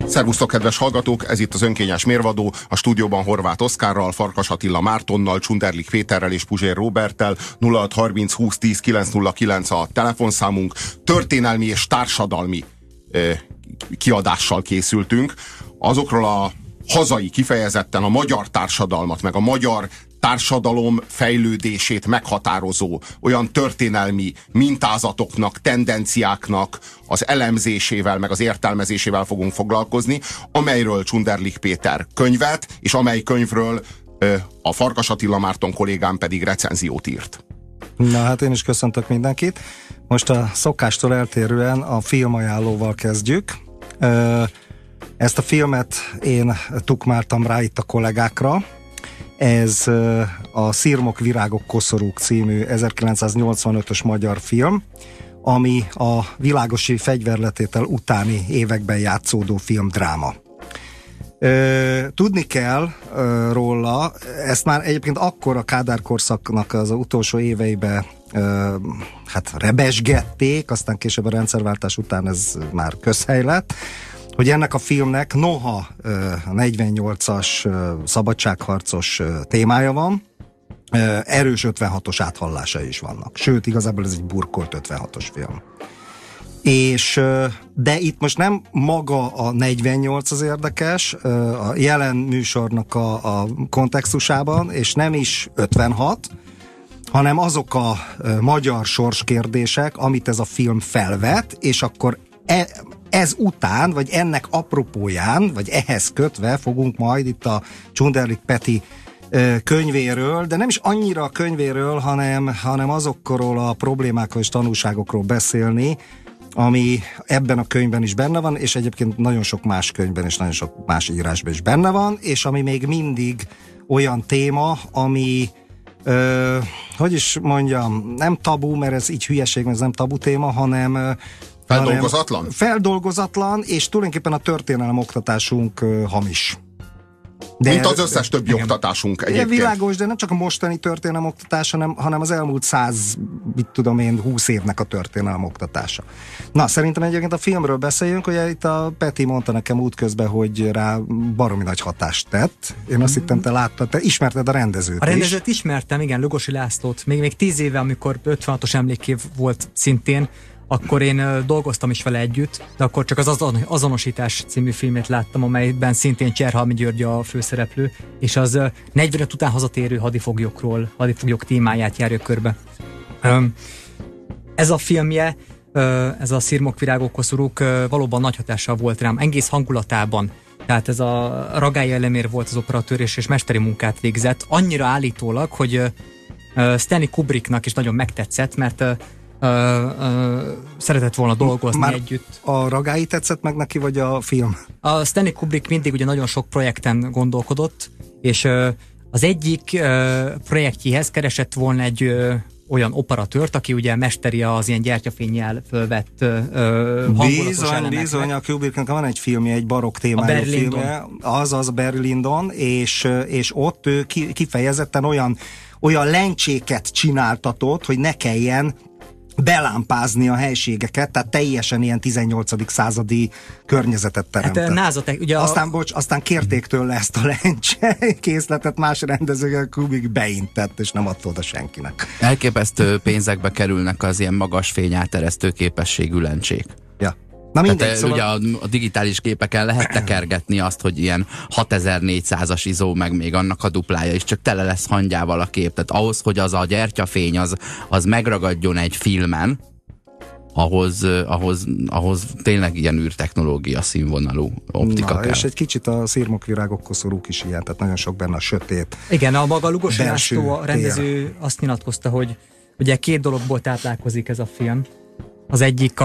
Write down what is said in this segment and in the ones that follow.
Szervusztok, kedves hallgatók! Ez itt az Önkényes Mérvadó, a stúdióban Horváth Oszkárral, Farkas Attila Mártonnal, Csunderlik Péterrel és Puzsér Róberttel. 0630 20 10 909 a telefonszámunk. Történelmi és társadalmi kiadással készültünk. Azokról a hazai, kifejezetten a magyar társadalmat, meg a magyar társadalom fejlődését meghatározó olyan történelmi mintázatoknak, tendenciáknak az elemzésével, meg az értelmezésével fogunk foglalkozni, amelyről Csunderlik Péter könyvet, és amely könyvről a Farkas Attila Márton kollégám pedig recenziót írt. Na hát én is köszöntök mindenkit. Most a szokástól eltérően a filmajánlóval kezdjük. Ezt a filmet én tukmáltam rá itt a kollégákra. Ez a Szirmok, virágok, koszorúk című 1985-ös magyar film, ami a világosi fegyverletétel utáni években játszódó filmdráma. Tudni kell róla, ezt már egyébként akkor a Kádár korszaknak az utolsó éveiben rebesgették, aztán később a rendszerváltás után ez már közhely lett, hogy ennek a filmnek noha 48-as szabadságharcos témája van, erős 56-os áthallása is vannak. Sőt, igazából ez egy burkolt 56-os film. De itt most nem maga a 48 az érdekes, a jelen műsornak a kontextusában, és nem is 56, hanem azok a magyar sorskérdések, amit ez a film felvet, és akkor ez után, vagy ennek apropóján, vagy ehhez kötve fogunk majd itt a Csunderlik Peti könyvéről, de nem is annyira a könyvéről, hanem azokról a problémákról és tanulságokról beszélni, ami ebben a könyvben is benne van, és egyébként nagyon sok más könyvben és nagyon sok más írásban is benne van, és ami még mindig olyan téma, ami hogy is mondjam, nem tabu, mert ez így hülyeség, mert ez nem tabu téma, hanem feldolgozatlan? Feldolgozatlan, és tulajdonképpen a történelem oktatásunk hamis. De mint az összes többi oktatásunk egyébként. Világos, de nem csak a mostani történelem oktatás, hanem az elmúlt 20 évnek a történelem oktatása. Na, szerintem egyébként a filmről beszéljünk, hogy itt a Peti mondta nekem útközben, hogy rá baromi nagy hatást tett. Én azt hittem, te láttad, te ismerted a rendezőt. A rendezőt ismertem, igen, Lugosi Lászlót. Még 10 éve, amikor 56-os emlékév volt szintén, akkor én dolgoztam is vele együtt, de akkor csak az Azonosítás című filmét láttam, amelyben szintén Cserhalmi György a főszereplő, és az 45 után hazatérő hadifoglyok témáját járja körbe. Ez a filmje, ez a Szirmok, virágok, koszorúk valóban nagy hatással volt rám, egész hangulatában. Tehát ez a Ragályi Elemér volt az operatőr, és mesteri munkát végzett. Annyira állítólag, hogy Stanley Kubricknak is nagyon megtetszett, mert szeretett volna dolgozni már együtt. A Ragályi tetszett meg neki, vagy a film? A Stanley Kubrick mindig ugye nagyon sok projekten gondolkodott, és az egyik projektjéhez keresett volna egy olyan operatőrt, aki ugye mesteri az ilyen gyertyafénnyel fölvett hangulatos elemeknek. Bizony, a Kubricknak van egy filmje, egy barokk témájú filmje, az Barry Lyndon, és ott ő kifejezetten olyan lencséket csináltatott, hogy ne kelljen belámpázni a helységeket, tehát teljesen ilyen 18. századi környezetet teremtett. Hát, ugye aztán kérték tőle ezt a lencse készletet, más rendezőkkel Kubrick beintett, és nem adta oda senkinek. Elképesztő pénzekbe kerülnek az ilyen magas fényáteresztő képességű lencsék. Ja. Na mindegy, szóval... Ugye a digitális képeken lehet tekergetni azt, hogy ilyen 6400-as izó, meg még annak a duplája is, csak tele lesz hangyával a kép. Tehát ahhoz, hogy az a gyertyafény az megragadjon egy filmen, ahhoz tényleg ilyen űrtechnológia színvonalú optika kell. És egy kicsit a Szirmok, virágok, koszorúk is ilyen, tehát nagyon sok benne a sötét. Igen, a maga Lugosi László, a rendező azt nyilatkozta, hogy ugye 2 dologból táplálkozik ez a film. Az egyik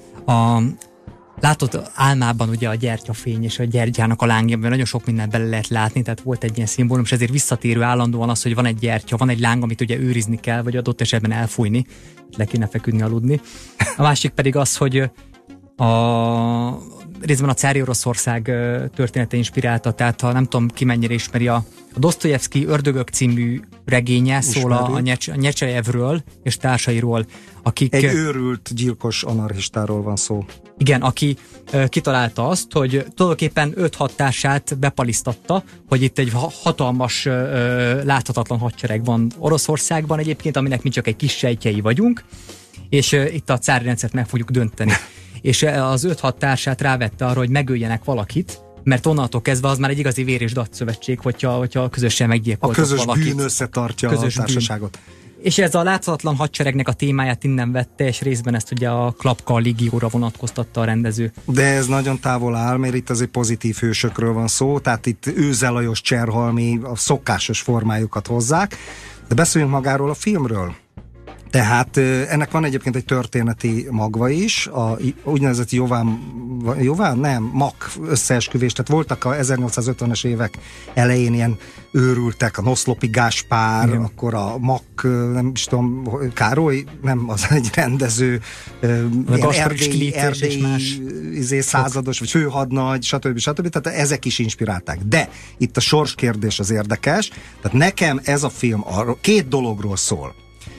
látod álmában ugye a gyertyafény és a gyertyának a lángjában nagyon sok mindent bele lehet látni, tehát volt egy ilyen szimbólum, és ezért visszatérő állandóan az, hogy van egy gyertya, van egy láng, amit ugye őrizni kell, vagy adott esetben elfújni, és le kéne feküdni, aludni. A másik pedig az, hogy részben a cári Oroszország története inspirálta, tehát ha nem tudom ki mennyire ismeri a Dosztojevszky Ördögök című regénye, szól a Nyecsejevről és társairól, akik... Egy őrült, gyilkos anarchistáról van szó. Igen, aki kitalálta azt, hogy tulajdonképpen 5-6 társát bepalisztatta, hogy itt egy hatalmas, láthatatlan hadsereg van Oroszországban egyébként, aminek mi csak egy kis sejtjei vagyunk, és itt a cári rendszert meg fogjuk dönteni. És az 5-6 társát rávette arra, hogy megöljenek valakit, mert onnantól kezdve az már egy igazi vér és datszövetség, hogyha közösen meggyilkoltak valakit. A közös bűn összetartja a társaságot. És ez a láthatatlan hadseregnek a témáját innen vette, és részben ezt ugye a Klapka légióra vonatkoztatta a rendező. De ez nagyon távol áll, mert itt azért pozitív hősökről van szó, tehát itt Őze Lajos, Cserhalmi a szokásos formájukat hozzák, de beszéljünk magáról a filmről. Tehát ennek van egyébként egy történeti magva is, a úgynevezett MAK összeesküvés, tehát voltak a 1850-es évek elején ilyen őrültek, a Noszlopi Gáspár, igen. Akkor a MAK, nem is tudom, Károly, nem, az egy rendező, ilyen erdélyi százados, vagy főhadnagy, stb. Tehát ezek is inspirálták. De itt a sorskérdés az érdekes, tehát nekem ez a film két dologról szól.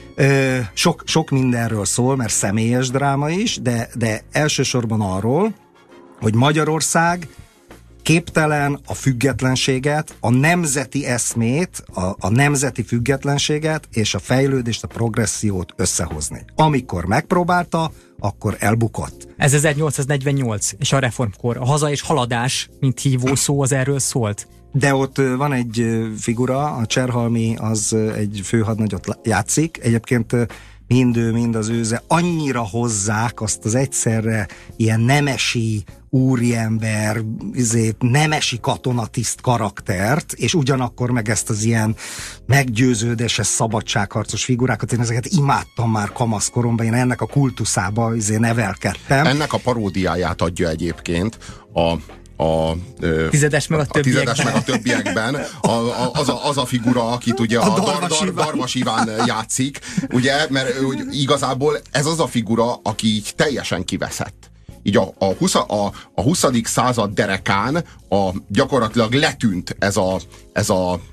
Sok mindenről szól, mert személyes dráma is, de elsősorban arról, hogy Magyarország képtelen a függetlenséget, a nemzeti eszmét, a nemzeti függetlenséget és a fejlődést, a progressziót összehozni. Amikor megpróbálta, akkor elbukott. Ez 1848, és a reformkor. A haza és haladás, mint hívó szó, az erről szólt. De ott van egy figura, a Cserhalmi az egy főhadnagyot játszik. Egyébként mind ő, mind az Őze annyira hozzák azt az egyszerre ilyen nemesi úriember, nemesi katonatiszt karaktert, és ugyanakkor meg ezt az ilyen meggyőződéses, szabadságharcos figurákat. Én ezeket imádtam már kamaszkoromban, én ennek a kultuszába nevelkedtem. Ennek a paródiáját adja egyébként a Tizedes meg a többiekben az a figura, akit ugye a Darvas Iván játszik, ugye, mert igazából ez az a figura, aki így teljesen kiveszett. Így a 20. század derekán gyakorlatilag letűnt ez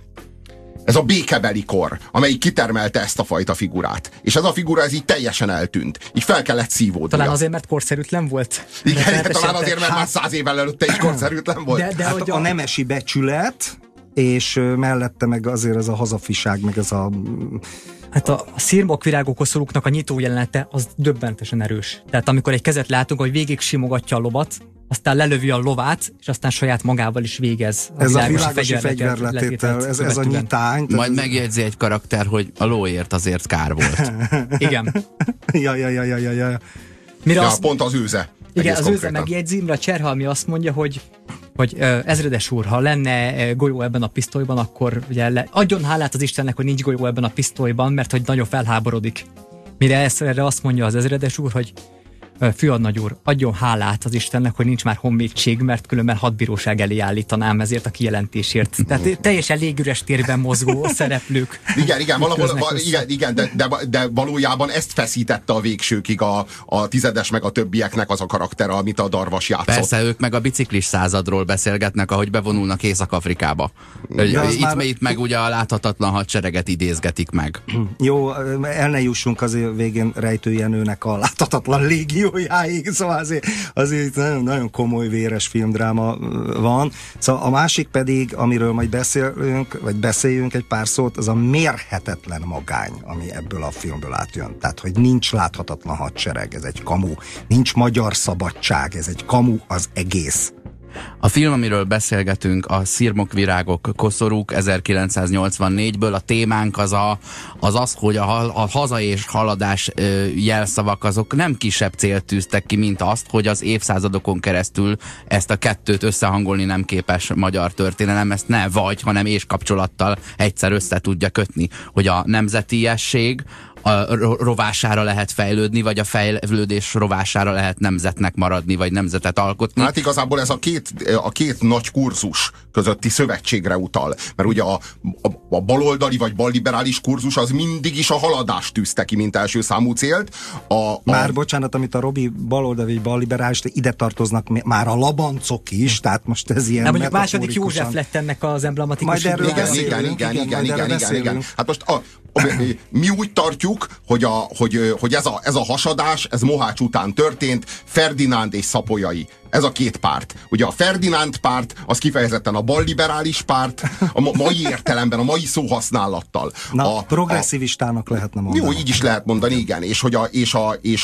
a békebeli kor, amelyik kitermelte ezt a fajta figurát. És ez a figura így teljesen eltűnt. Így fel kellett szívódnia. Talán azért, mert korszerűtlen volt? Igen, talán azért, mert már 100 évvel előtte is korszerűtlen volt. De hát a nemesi becsület, és mellette meg azért ez a hazafiság, meg ez a... Hát a szirmokvirágok koszorúknak a nyitó jelenete az döbbentesen erős. Tehát amikor egy kezet látunk, hogy végig simogatja a lovat, aztán lelövi a lovát, és aztán saját magával is végez. Ez a világosi fegyverletétel, ez a nyitány. Majd megjegyzi egy karakter, hogy a lóért azért kár volt. Igen. Ja. Pont az Őze. Igen, az Őze megjegyzi, mire a Cserhalmi azt mondja, hogy ezredes úr, ha lenne golyó ebben a pisztolyban, akkor ugye adjon hálát az Istennek, hogy nincs golyó ebben a pisztolyban, mert hogy nagyon felháborodik. Mire erre azt mondja az ezredes úr, hogy főhadnagy úr, adjon hálát az Istennek, hogy nincs már honvédség, mert különben hadbíróság elé állítanám ezért a kijelentésért. Tehát teljesen légüres térben mozgó szereplők. Igen, valahol, de valójában ezt feszítette a végsőkig a Tizedes meg a többieknek az a karakter, amit a Darvas játszott. Persze, ők meg a biciklis századról beszélgetnek, ahogy bevonulnak Észak-Afrikába. Itt meg ugye a láthatatlan hadsereget idézgetik meg. Jó, el ne jussunk azért végén Rejtő Jenőnek a láthatatlan légiójáig, szóval azért nagyon, nagyon komoly véres filmdráma van. Szóval a másik pedig, amiről majd beszéljünk egy pár szót, az a mérhetetlen magány, ami ebből a filmből átjön. Tehát, hogy nincs láthatatlan hadsereg, ez egy kamu. Nincs magyar szabadság, ez egy kamu az egész. A film, amiről beszélgetünk, a Szirmokvirágok koszorúk 1984-ből. A témánk az, hogy a haza és haladás jelszavak azok nem kisebb célt tűztek ki, mint azt, hogy az évszázadokon keresztül ezt a kettőt összehangolni nem képes magyar történelem, ezt ne vagy, hanem és kapcsolattal egyszer össze tudja kötni, hogy a nemzetiesség rovására lehet fejlődni, vagy a fejlődés rovására lehet nemzetnek maradni, vagy nemzetet alkotni. Hát igazából ez a két nagy kurzus közötti szövetségre utal. Mert ugye a baloldali vagy balliberális kurzus az mindig is a haladást tűzte ki, mint első számú célt. Már bocsánat, amit a Robi baloldali vagy balliberális, ide tartoznak már a labancok is, tehát most ez ilyen mondjuk második József lett ennek az emblematikus. Majd erről igen. Hát most mi úgy tartjuk, hogy ez a hasadás, ez Mohács után történt, Ferdinánd és Szapolyai. Ez a két párt. Ugye a Ferdinánd párt, az kifejezetten a balliberális párt, a mai értelemben, a mai szóhasználattal. Na, progresszivistának lehetne mondani. Jó, így is lehet mondani, igen. És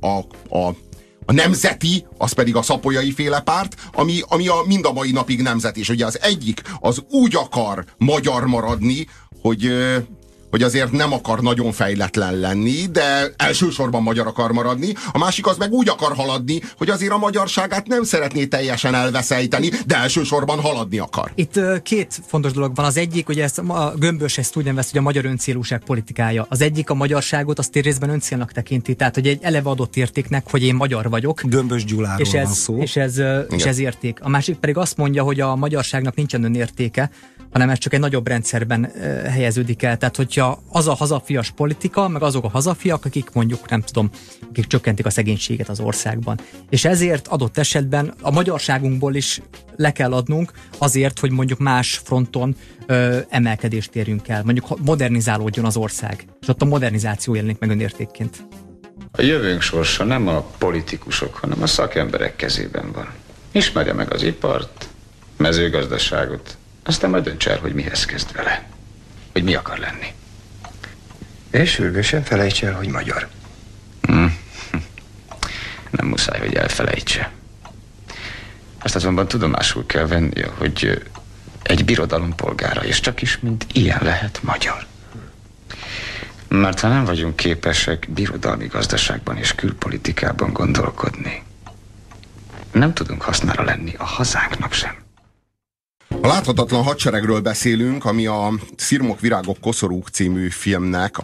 a nemzeti, az pedig a Szapolyai féle párt, ami mind a mai napig nemzet. És ugye az egyik, az úgy akar magyar maradni, hogy azért nem akar nagyon fejletlen lenni, de elsősorban magyar akar maradni. A másik az meg úgy akar haladni, hogy azért a magyarságát nem szeretné teljesen elveszejteni, de elsősorban haladni akar. Itt két fontos dolog van. Az egyik, hogy a Gömbös ezt úgy nevez, hogy a magyar öncélúság politikája. Az egyik a magyarságot azt részben öncélnak tekinti, tehát hogy egy eleve adott értéknek, hogy én magyar vagyok. Gömbös Gyuláról van szó. És ez érték. A másik pedig azt mondja, hogy a magyarságnak nincsen önértéke, hanem ez csak egy nagyobb rendszerben helyeződik el. Tehát, hogyha az a hazafias politika, meg azok a hazafiak, akik mondjuk, nem tudom, akik csökkentik a szegénységet az országban. És ezért adott esetben a magyarságunkból is le kell adnunk azért, hogy mondjuk más fronton emelkedést érjünk el. Mondjuk modernizálódjon az ország. És ott a modernizáció jelenik meg önértékként. A jövőnk sorsa nem a politikusok, hanem a szakemberek kezében van. Ismerje meg az ipart, mezőgazdaságot, aztán majd dönts el, hogy mihez kezd vele. Hogy mi akar lenni. És sürgősen felejts el, hogy magyar. Nem muszáj, hogy elfelejtse. Azt azonban tudomásul kell vennie, hogy egy birodalom polgára, és csak is mint ilyen lehet magyar. Mert ha nem vagyunk képesek birodalmi gazdaságban és külpolitikában gondolkodni, nem tudunk hasznára lenni a hazánknak sem. A Láthatatlan hadseregről beszélünk, ami a Szirmok, virágok, koszorúk című filmnek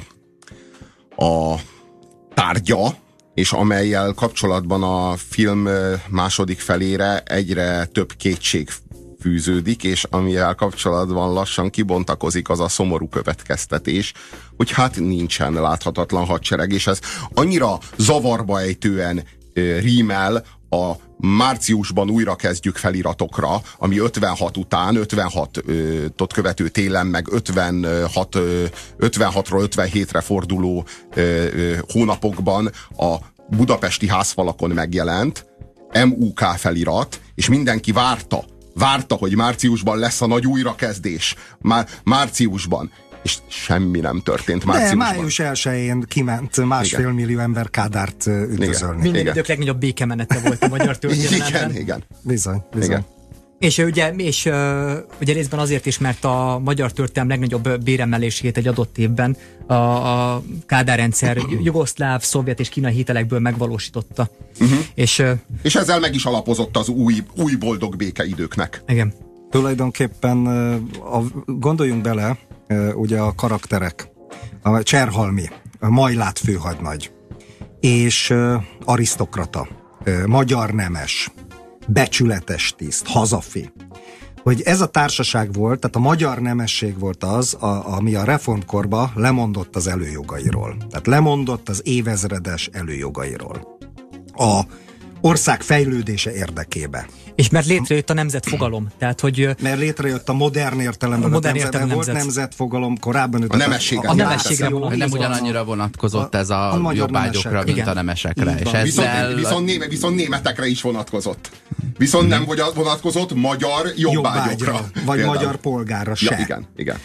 a tárgya, és amellyel kapcsolatban a film második felére egyre több kétség fűződik, és amivel kapcsolatban lassan kibontakozik az a szomorú következtetés, hogy hát nincsen láthatatlan hadsereg, és ez annyira zavarba ejtően rímel a márciusban újra kezdjük feliratokra, ami 56 után, 56-ot követő télen, meg 56-ról 57-re forduló hónapokban a budapesti házfalakon megjelent MUK felirat, és mindenki várta, hogy márciusban lesz a nagy újrakezdés. Márciusban. És semmi nem történt márciusban. De május 1-én kiment 1,5 millió ember Kádárt üdvözölni. Minden idők legnagyobb békemenete volt a magyar történelemben. Igen. Bizony. Igen. És ugye részben azért is, mert a magyar történelem legnagyobb béremelését egy adott évben a Kádár rendszer jugoszláv, szovjet és kínai hitelekből megvalósította. És ezzel meg is alapozott az új boldog békeidőknek. Igen. Tulajdonképpen gondoljunk bele, ugye a karakterek, a Cserhalmi, a Majlát főhadnagy, és arisztokrata, magyar nemes, becsületes tiszt, hazafi. Hogy ez a társaság volt, tehát a magyar nemesség volt az, ami a reformkorban lemondott az előjogairól. Tehát lemondott az évezredes előjogairól. A ország fejlődése érdekébe. És mert létrejött a nemzetfogalom. Tehát, hogy mert létrejött a modern értelemben. Volt nemzetfogalom korábban. A nemességre. Nem ugyanannyira vonatkozott ez a jobbágyokra, mint a nemesekre. És viszont németekre is vonatkozott. Viszont nem vonatkozott magyar jobbágyokra. Vagy például. Magyar polgárra se. Ja, igen.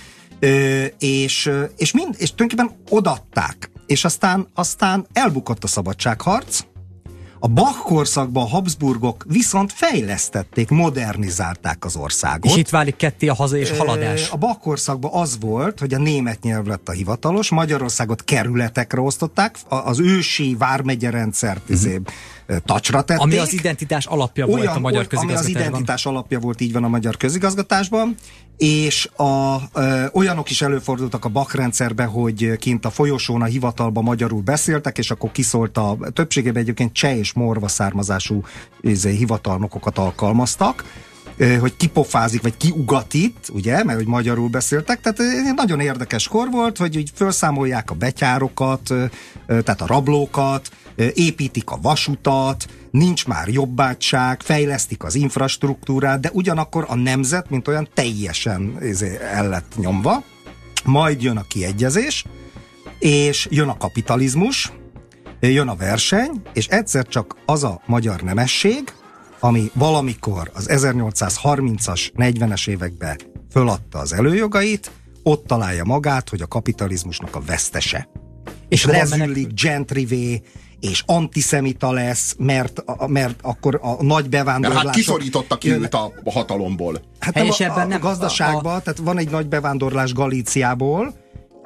És tulajdonképpen odaadták. És aztán elbukott a szabadságharc. A Bach korszakban a Habsburgok viszont fejlesztették, modernizálták az országot. És itt válik ketté a haza és haladás. A Bach korszakban az volt, hogy a német nyelv lett a hivatalos, Magyarországot kerületekre osztották, az ősi vármegye rendszert tacsra tették. Ami az identitás alapja volt a magyar közigazgatásban. Ami az identitás alapja volt, így van, a magyar közigazgatásban, és olyanok is előfordultak a Bach rendszerbe, hogy kint a folyosón, a hivatalban magyarul beszéltek, és akkor kiszólt többségében egyébként cseh és morva származású hivatalnokokat alkalmaztak, hogy kipofázik, vagy kiugatít, ugye, mert hogy magyarul beszéltek, tehát nagyon érdekes kor volt, hogy úgy felszámolják a betyárokat, tehát a rablókat, építik a vasutat, nincs már jobbátság, fejlesztik az infrastruktúrát, de ugyanakkor a nemzet, mint olyan teljesen el lett nyomva, majd jön a kiegyezés, és jön a kapitalizmus, jön a verseny, és egyszer csak az a magyar nemesség, ami valamikor az 1830-as, 40-es években föladta az előjogait, ott találja magát, hogy a kapitalizmusnak a vesztese. És lezüllik gentryvé, és antiszemita lesz, mert akkor a nagy bevándorlások... Hát kiszorítottak ki őt a hatalomból. Hát nem a gazdaságban, tehát van egy nagy bevándorlás Galíciából,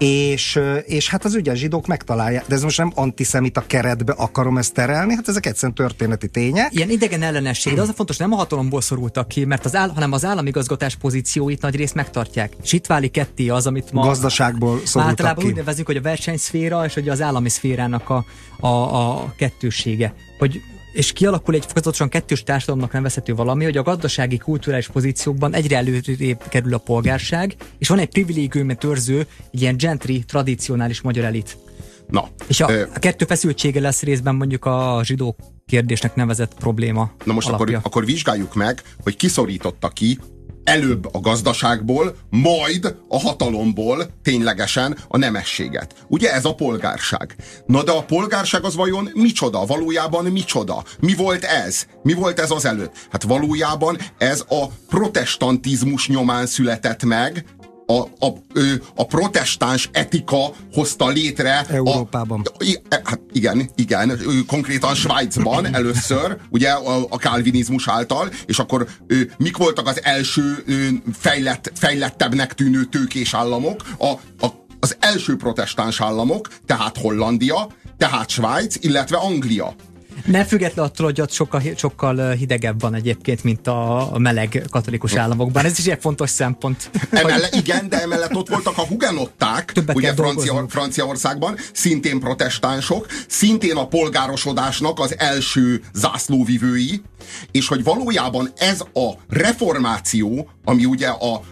és hát az ügyes zsidók megtalálják, de ez most nem antiszemita keretbe akarom ezt terelni, hát ezek egyszerűen történeti tények. Ilyen idegen ellenesség, de az a fontos, nem a hatalomból szorultak ki, mert hanem az államigazgatás pozícióit nagy részt megtartják. És itt válik ketté az, amit ma gazdaságból szorultak általában ki. úgy nevezünk, hogy a versenyszféra és hogy az állami szférának a kettősége. És kialakul egy fokozatosan kettős társadalomnak nevezhető valami, hogy a gazdasági, kulturális pozíciókban egyre előrébb kerül a polgárság, és van egy privilégiumot őrző, egy ilyen gentry, tradicionális magyar elit. Na, és a kettő feszültsége lesz részben mondjuk a zsidó kérdésnek nevezett probléma. Na most akkor vizsgáljuk meg, hogy kiszorította ki előbb a gazdaságból, majd a hatalomból ténylegesen a nemességet. Ugye ez a polgárság. Na de a polgárság az vajon micsoda? Valójában micsoda? Mi volt ez? Mi volt ez az előtt? Hát valójában ez a protestantizmus nyomán született meg, a protestáns etika hozta létre Európában. Hát igen, konkrétan Svájcban először, ugye a kálvinizmus által, és akkor mik voltak az első fejlettebbnek tűnő tőkés államok? Az első protestáns államok, tehát Hollandia, tehát Svájc, illetve Anglia. Nem független attól, hogy ott sokkal hidegebb van egyébként, mint a meleg katolikus államokban. Ez is egy fontos szempont. Igen, de emellett ott voltak a hugenották, ugye Franciaországban, szintén protestánsok, szintén a polgárosodásnak az első zászlóvivői, és hogy valójában ez a reformáció, ami ugye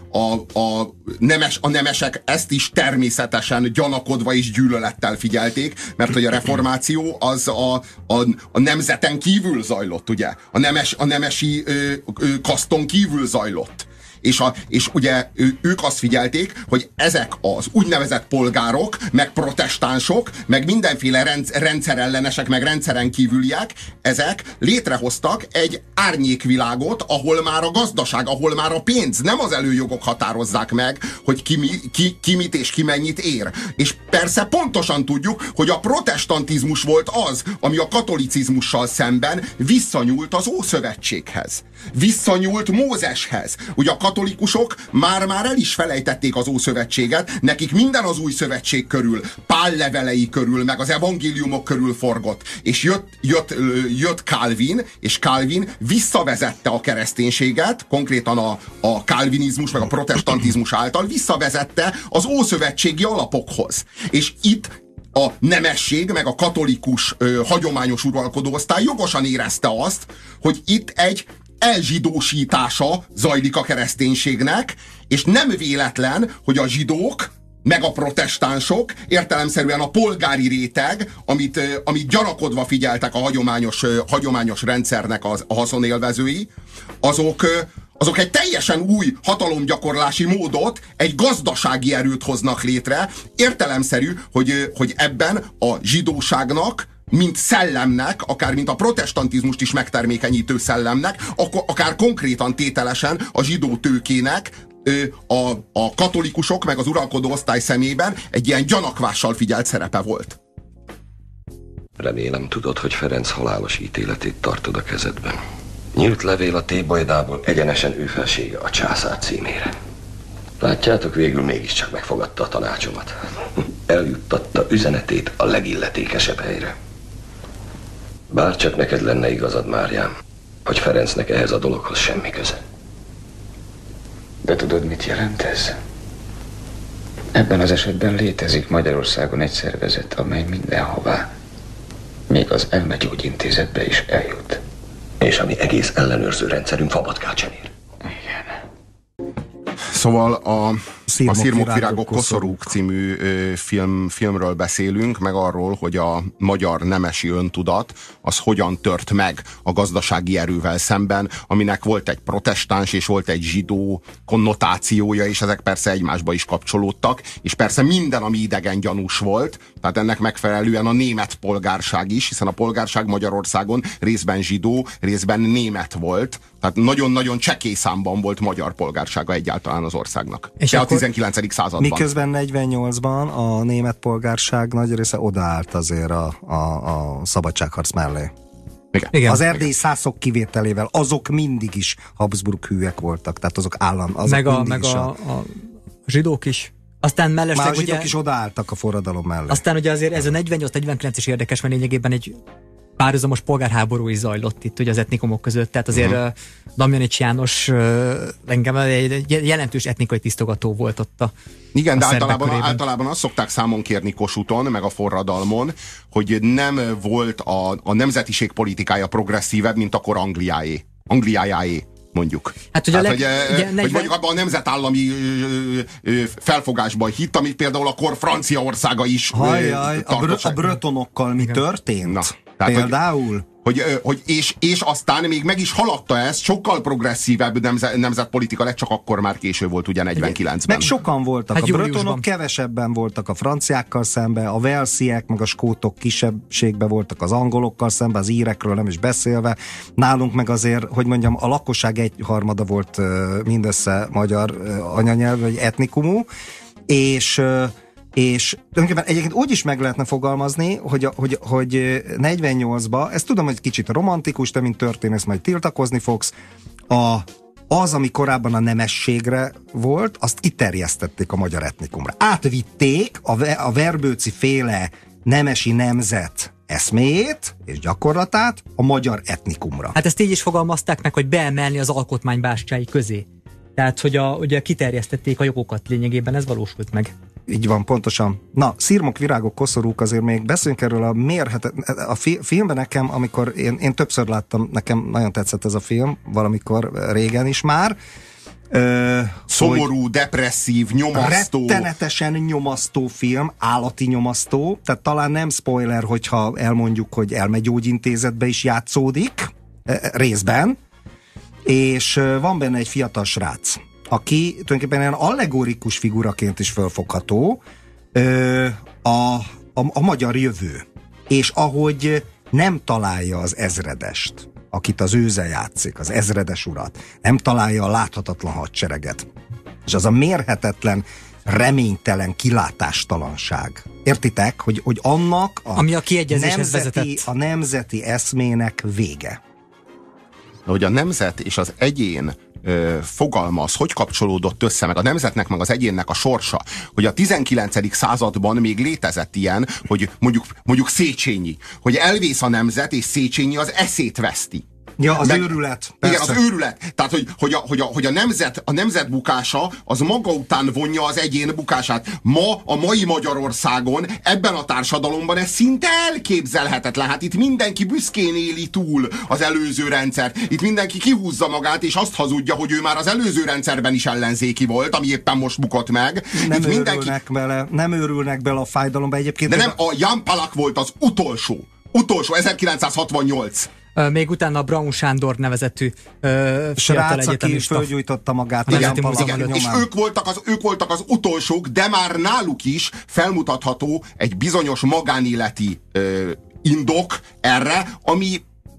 a nemesek ezt is természetesen gyanakodva és gyűlölettel figyelték, mert hogy a reformáció az a nemzeten kívül zajlott, ugye? A nemesi kaszton kívül zajlott. És ugye ők azt figyelték, hogy ezek az úgynevezett polgárok, meg protestánsok, meg mindenféle rendszerellenesek, meg rendszeren kívüliek, ezek létrehoztak egy árnyékvilágot, ahol már a gazdaság, ahol már a pénz, nem az előjogok határozzák meg, hogy ki mit és ki mennyit ér. És persze pontosan tudjuk, hogy a protestantizmus volt az, ami a katolicizmussal szemben visszanyúlt az Ószövetséghez. Visszanyúlt Mózeshez. Ugye a katolikusok már el is felejtették az Ószövetséget, nekik minden az Új Szövetség körül, Pál levelei körül, meg az evangéliumok körül forgott. És jött Calvin, és Calvin visszavezette a kereszténységet, konkrétan a kálvinizmus, meg a protestantizmus által visszavezette az ószövetségi alapokhoz. És itt a nemesség, meg a katolikus hagyományos uralkodóosztály jogosan érezte azt, hogy itt egy elzsidósítása zajlik a kereszténységnek, és nem véletlen, hogy a zsidók, meg a protestánsok, értelemszerűen a polgári réteg, amit gyanakodva figyeltek a hagyományos rendszernek a haszonélvezői, azok egy teljesen új hatalomgyakorlási módot, egy gazdasági erőt hoznak létre. Értelemszerű, hogy ebben a zsidóságnak, mint szellemnek, akár mint a protestantizmust is megtermékenyítő szellemnek, akár konkrétan tételesen a zsidó tőkének a katolikusok meg az uralkodó osztály szemében egy ilyen gyanakvással figyelt szerepe volt. Remélem tudod, hogy Ferenc halálos ítéletét tartod a kezedben. Nyílt levél a Thébaydából egyenesen ő felsége a császár címére. Látjátok, végül mégiscsak megfogadta a tanácsomat. Eljuttatta üzenetét a legilletékesebb helyre. Bár csak neked lenne igazad, Máriám, hogy Ferencnek ehhez a dologhoz semmi köze. De tudod, mit jelent ez? Ebben az esetben létezik Magyarországon egy szervezet, amely mindenhová, még az elmegyógyintézetbe is eljut. És ami egész ellenőrző rendszerünk fabatkát sem ér. Igen. Szóval a Szirmok, virágok, koszorúk című filmről beszélünk, meg arról, hogy a magyar nemesi öntudat az hogyan tört meg a gazdasági erővel szemben, aminek volt egy protestáns és volt egy zsidó konnotációja, és ezek persze egymásba is kapcsolódtak, és persze minden, ami idegen gyanús volt, tehát ennek megfelelően a német polgárság is, hiszen a polgárság Magyarországon részben zsidó, részben német volt, tehát nagyon-nagyon csekély számban volt magyar polgársága egyáltalán az országnak. És a 19. században. Miközben 48-ban a német polgárság nagy része odaállt azért a szabadságharc mellé. Igen. Az erdélyi szászok kivételével azok mindig is Habsburg hűek voltak, tehát azok állam. Azok meg a zsidók is. Aztán mellesleg már a zsidók is odaálltak a forradalom mellé. Aztán ugye azért ez a 48-49 is érdekes, mert lényegében egy párhuzamos polgárháború is zajlott itt ugye az etnikumok között, tehát azért Damjanics János engem egy jelentős etnikai tisztogató volt ott igen, de általában azt szokták számon kérni Kossuthon, meg a forradalmon, hogy nem volt a nemzetiség politikája progresszívebb, mint akkor Angliájáé, mondjuk. Hát, hogy mondjuk abban a nemzetállami felfogásban hitt, amit például akkor Franciaországa is a bretonokkal mi történt? Na, tehát, például? És aztán még meg is haladta ezt, sokkal progresszívebb nemzetpolitika lett, csak akkor már késő volt ugye 49-ben. Meg sokan voltak, hát a bretonok kevesebben voltak a franciákkal szemben, a walesiek, meg a skótok kisebbségben voltak az angolokkal szemben, az írekről nem is beszélve. Nálunk meg azért, hogy mondjam, a lakosság 1/3 volt mindössze magyar anyanyelvű, vagy etnikumú, és tulajdonképpen egyébként úgy is meg lehetne fogalmazni, hogy 48-ba, ezt tudom, hogy kicsit romantikus, te mint történész majd tiltakozni fogsz, az, ami korábban a nemességre volt, azt kiterjesztették a magyar etnikumra. Átvitték a verbőci féle nemesi nemzet eszméjét és gyakorlatát a magyar etnikumra. Hát ezt így is fogalmazták meg, hogy beemelni az alkotmány bástyái közé. Tehát, hogy ugye kiterjesztették a jogokat lényegében, ez valósult meg. Így van, pontosan. Na, Szirmok, virágok, koszorúk, azért még beszéljünk erről a filmben nekem, amikor én többször láttam, nekem nagyon tetszett ez a film, valamikor régen is már. Szomorú, depresszív, nyomasztó. Rettenetesen nyomasztó film, állati nyomasztó, tehát talán nem spoiler, hogyha elmondjuk, hogy elmegyógyintézetbe is játszódik, részben, és van benne egy fiatal srác, aki tulajdonképpen olyan allegorikus figuraként is fölfogható a magyar jövő. És ahogy nem találja az ezredest, akit az őze játszik, az ezredes urat, nem találja a láthatatlan hadsereget, és az a mérhetetlen, reménytelen kilátástalanság. Értitek, hogy annak ami a kiegyezéshez vezetett. A nemzeti eszmének vége. Hogy a nemzet és az egyén fogalma az hogy kapcsolódott össze, meg a nemzetnek, meg az egyénnek a sorsa, hogy a 19. században még létezett ilyen, hogy mondjuk Széchenyi, hogy elvész a nemzet, és Széchenyi az eszét veszti. Ja, az őrület. Persze. Igen, az őrület. Tehát, hogy a nemzet bukása az maga után vonja az egyén bukását. A mai Magyarországon, ebben a társadalomban ez szinte elképzelhetetlen. Hát itt mindenki büszkén éli túl az előző rendszert. Itt mindenki kihúzza magát, és azt hazudja, hogy ő már az előző rendszerben is ellenzéki volt, ami éppen most bukott meg. Nem őrülnek bele a fájdalomba egyébként. De nem, a Jan Palach volt az utolsó 1968. Még utána a Braun Sándor nevezetű srác, aki fölgyújtotta magát. Igen, és ők voltak az utolsók, de már náluk is felmutatható egy bizonyos magánéleti indok erre, ami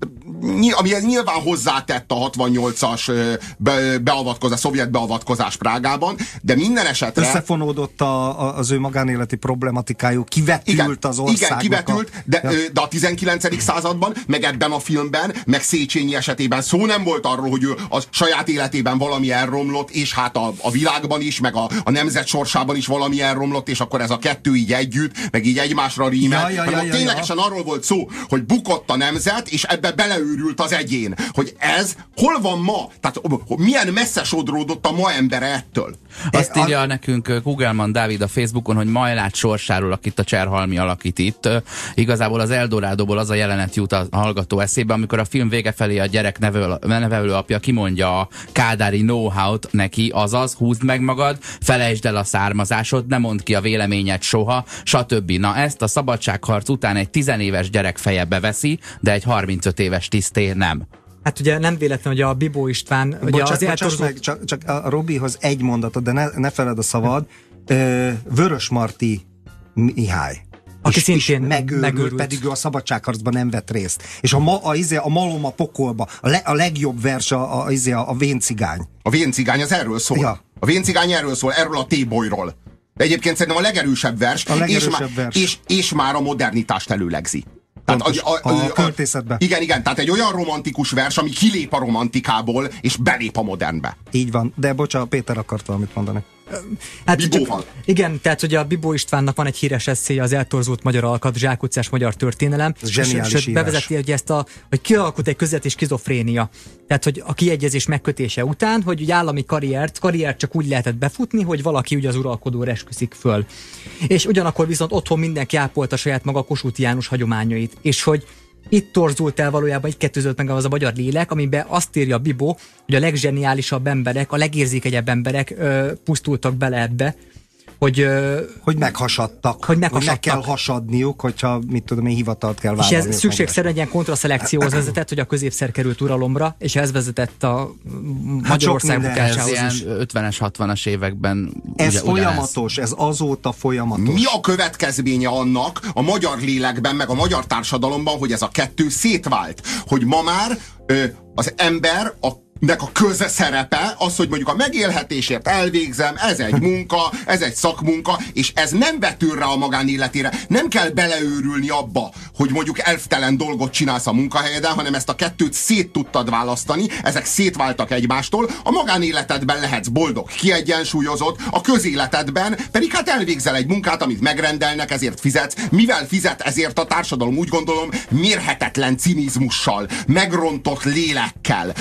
amihez nyilván hozzátett a 68-as beavatkozás, szovjet beavatkozás Prágában, de minden esetre... Összefonódott az ő magánéleti problematikájú, kivetült az országnak. Igen, kivetült, de a 19. században, meg ebben a filmben, meg Széchenyi esetében szó nem volt arról, hogy ő a saját életében valami elromlott, és hát a világban is, meg a nemzet sorsában is valami elromlott, és akkor ez a kettő így együtt, meg így egymásra rímel. Ténylegesen arról volt szó, hogy bukott a nemzet, és ebbe beleőrült az egyén. Hogy ez hol van ma? Tehát milyen messze sodródott a ma embere ettől? Azt írja nekünk Kugelman Dávid a Facebookon, hogy Majlát sorsáról, akit a Cserhalmi alakít itt. Igazából az Eldorádóból az a jelenet jut a hallgató eszébe, amikor a film vége felé a gyerek nevelő apja kimondja a kádári know-how-t neki, azaz húzd meg magad, felejtsd el a származásod, ne mondd ki a véleményed soha, stb. Na ezt a szabadságharc után egy 10 éves gyerek feje beveszi, de egy 35 éves tiszté nem. Hát ugye nem véletlen, hogy a Bibó István... Meg, csak a Robihoz egy mondatot, de ne feled a szavad. Vörösmarty Mihály. Aki szintén megőrült, pedig ő a szabadságharcban nem vett részt. És a Malom a pokolba, a legjobb vers a Véncigány. A Véncigány az erről szól. Ja. A Véncigány erről szól, erről a T-boyról. De egyébként szerintem a legerősebb vers, és már a modernitást előlegzi. Tehát a költészetben. Igen, tehát egy olyan romantikus vers, ami kilép a romantikából, és belép a modernbe. Így van, de bocsánat, Péter akart valamit mondani. Hát, igen, tehát hogy a Bibó Istvánnak van egy híres eszéje, az eltorzult magyar alkat, zsákutcás magyar történelem. És bevezeti, hogy hogy kialakult egy közvet és skizofrénia. Tehát, hogy a kiegyezés megkötése után, hogy ugye állami karriert csak úgy lehetett befutni, hogy valaki ugye az uralkodóra esküszik föl. És ugyanakkor viszont otthon mindenki ápolta saját maga Kossuth János hagyományait. És hogy itt torzult el valójában, itt kettőzött meg az a magyar lélek, amiben azt írja Bibó, hogy a legzseniálisabb emberek, a legérzékegyebb emberek pusztultak bele ebbe, hogy meghasadtak. Hogy meg kell hasadniuk, hogyha, mit tudom én, hivatalt kell vállalni. És ez szükségszerűen egy ilyen kontraszelekcióhoz vezetett, hogy a középszer került uralomra, és ez vezetett a Magyarország bukásához is. 50-es, 60-as években. Ez folyamatos, ez azóta folyamatos. Mi a következménye annak a magyar lélekben, meg a magyar társadalomban, hogy ez a kettő szétvált? Hogy ma már az ember nek a közszerepe az, hogy mondjuk a megélhetésért elvégzem, ez egy munka, ez egy szakmunka, és ez nem vetül rá a magánéletére. Nem kell beleőrülni abba, hogy mondjuk elvtelen dolgot csinálsz a munkahelyeden, hanem ezt a kettőt szét tudtad választani, ezek szétváltak egymástól, a magánéletedben lehetsz boldog, kiegyensúlyozott, a közéletedben pedig hát elvégzel egy munkát, amit megrendelnek, ezért fizetsz. Mivel fizet ezért a társadalom? Úgy gondolom, mérhetetlen cinizmussal, megrontott lélekkel.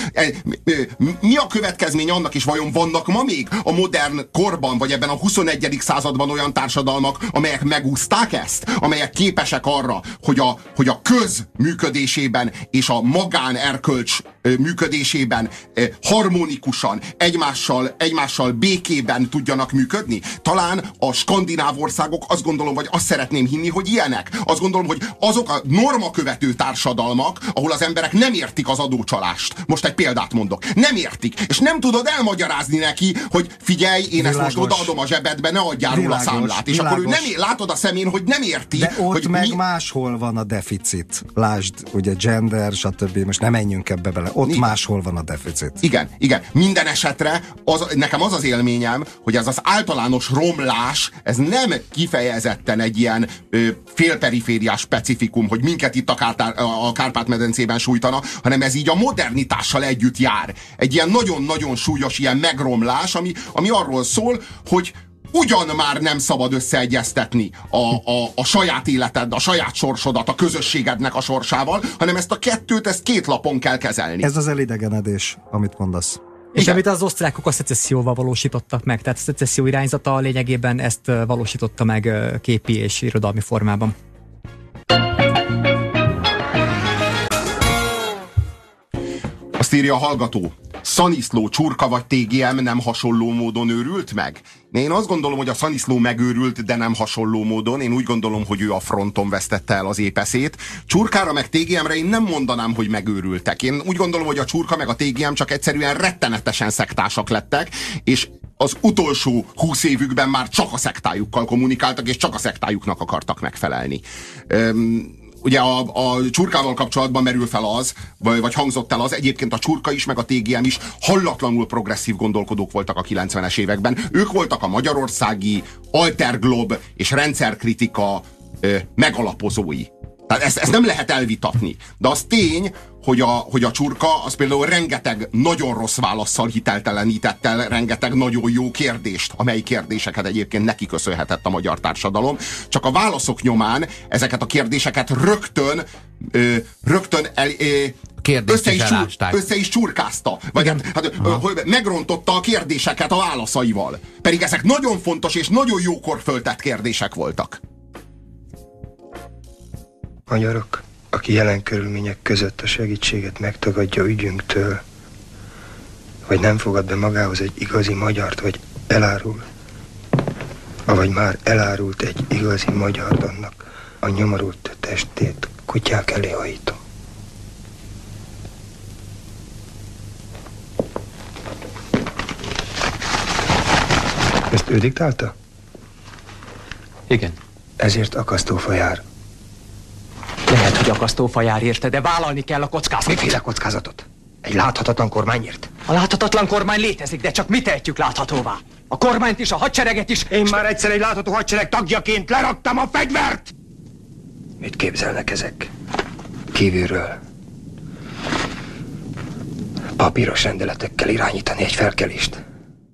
Mi a következmény annak, és vajon vannak ma még a modern korban, vagy ebben a 21. században olyan társadalmak, amelyek megúszták ezt? Amelyek képesek arra, hogy a köz működésében és a magánerkölcs működésében harmonikusan, egymással békében tudjanak működni? Talán a skandináv országok, azt gondolom, vagy azt szeretném hinni, hogy ilyenek. Azt gondolom, hogy azok a normakövető társadalmak, ahol az emberek nem értik az adócsalást. Most egy példát mondok. Nem értik. És nem tudod elmagyarázni neki, hogy figyelj, én ezt most odaadom a zsebedbe, ne adjál róla számlát. És akkor ő nem látod a szemén, hogy nem érti. De ott hogy meg máshol van a deficit. Lásd, ugye gender, stb. Most nem menjünk ebbe bele. Ott máshol van a deficit. Igen. Minden esetre nekem az az élményem, hogy ez az általános romlás, ez nem kifejezetten egy ilyen félperifériás specifikum, hogy minket itt a Kárpát-medencében sújtana, hanem ez így a modernitással együtt jár. Egy ilyen nagyon-nagyon súlyos ilyen megromlás, ami arról szól, hogy ugyan már nem szabad összeegyeztetni a saját életed, a saját sorsodat, a közösségednek a sorsával, hanem ezt a kettőt, ezt két lapon kell kezelni. Ez az elidegenedés, amit mondasz. És amit az osztrákok a szecesszióval valósítottak meg, tehát a szecesszió irányzata lényegében ezt valósította meg képi és irodalmi formában. Azt írja a hallgató, Szaniszló, Csurka vagy TGM nem hasonló módon őrült meg? Én azt gondolom, hogy a Szaniszló megőrült, de nem hasonló módon. Én úgy gondolom, hogy ő a fronton vesztette el az épeszét. Csurkára meg TGM-re én nem mondanám, hogy megőrültek. Én úgy gondolom, hogy a Csurka meg a TGM csak egyszerűen rettenetesen szektásak lettek, és az utolsó 20 évükben már csak a szektájukkal kommunikáltak, és csak a szektájuknak akartak megfelelni. ugye a csurkával kapcsolatban merül fel az, vagy hangzott el az, egyébként a csurka is, meg a TGM is hallatlanul progresszív gondolkodók voltak a 90-es években. Ők voltak a magyarországi alterglob és rendszerkritika megalapozói. Tehát ezt nem lehet elvitatni. De az tény, hogy a csurka az például rengeteg nagyon rossz válasszal hiteltelenített el rengeteg nagyon jó kérdést, amely kérdéseket egyébként neki köszönhetett a magyar társadalom. Csak a válaszok nyomán ezeket a kérdéseket rögtön össze is csurkázta. Vagy megrontotta a kérdéseket a válaszaival. Pedig ezek nagyon fontos és nagyon jókor föltett kérdések voltak. Magyarok, aki jelen körülmények között a segítséget megtagadja ügyünktől, vagy nem fogad be magához egy igazi magyart, vagy elárul, avagy már elárult egy igazi magyart, annak a nyomorult testét kutyák elé hajítom. Ezt ő diktálta? Igen. Ezért akasztófa jár. Lehet, hogy akasztófa jár érte, de vállalni kell a kockázatot. Miféle kockázatot? Egy láthatatlan kormányért? A láthatatlan kormány létezik, de csak mi tehetjük láthatóvá? A kormányt is, a hadsereget is. Én már egyszer egy látható hadsereg tagjaként leraktam a fegyvert! Mit képzelnek ezek? Kívülről. Papíros rendeletekkel irányítani egy felkelést.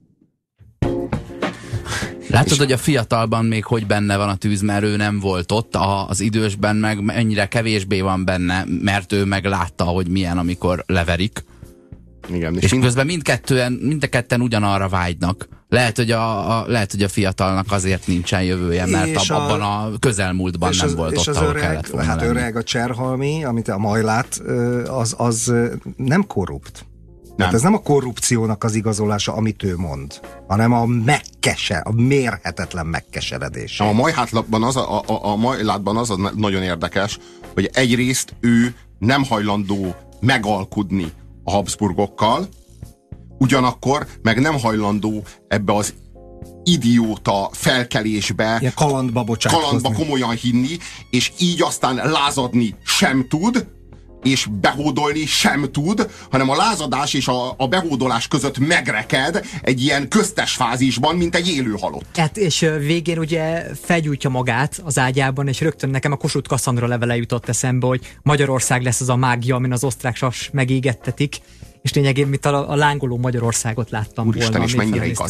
Látod, hogy a fiatalban még hogy benne van a tűz, mert ő nem volt ott, az idősben meg ennyire kevésbé van benne, mert ő meg látta, hogy milyen, amikor leverik. Igen, és közben mindketten ugyanarra vágynak. Lehet, hogy a fiatalnak azért nincsen jövője, mert abban a közelmúltban nem volt ott, ahol kellett volna lenni. Öreg a Cserhalmi, amit a Majlát, az nem korrupt. Tehát ez nem a korrupciónak az igazolása, amit ő mond, hanem a mérhetetlen megkeseredés. A Majlátban az nagyon érdekes, hogy egyrészt ő nem hajlandó megalkudni a Habsburgokkal, ugyanakkor meg nem hajlandó ebbe az idióta felkelésbe, kalandba komolyan hinni, és így aztán lázadni sem tud, és behódolni sem tud, hanem a lázadás és a behódolás között megreked egy ilyen köztes fázisban, mint egy élő halott. Hát, és végén ugye felgyújtja magát az ágyában, és rögtön nekem a Kossuth Kasszandra levele jutott eszembe, hogy Magyarország lesz az a mágia, amin az osztrák sas megégettetik, és lényegében mint a lángoló Magyarországot láttam. Úristen, volna. És mennyire igaz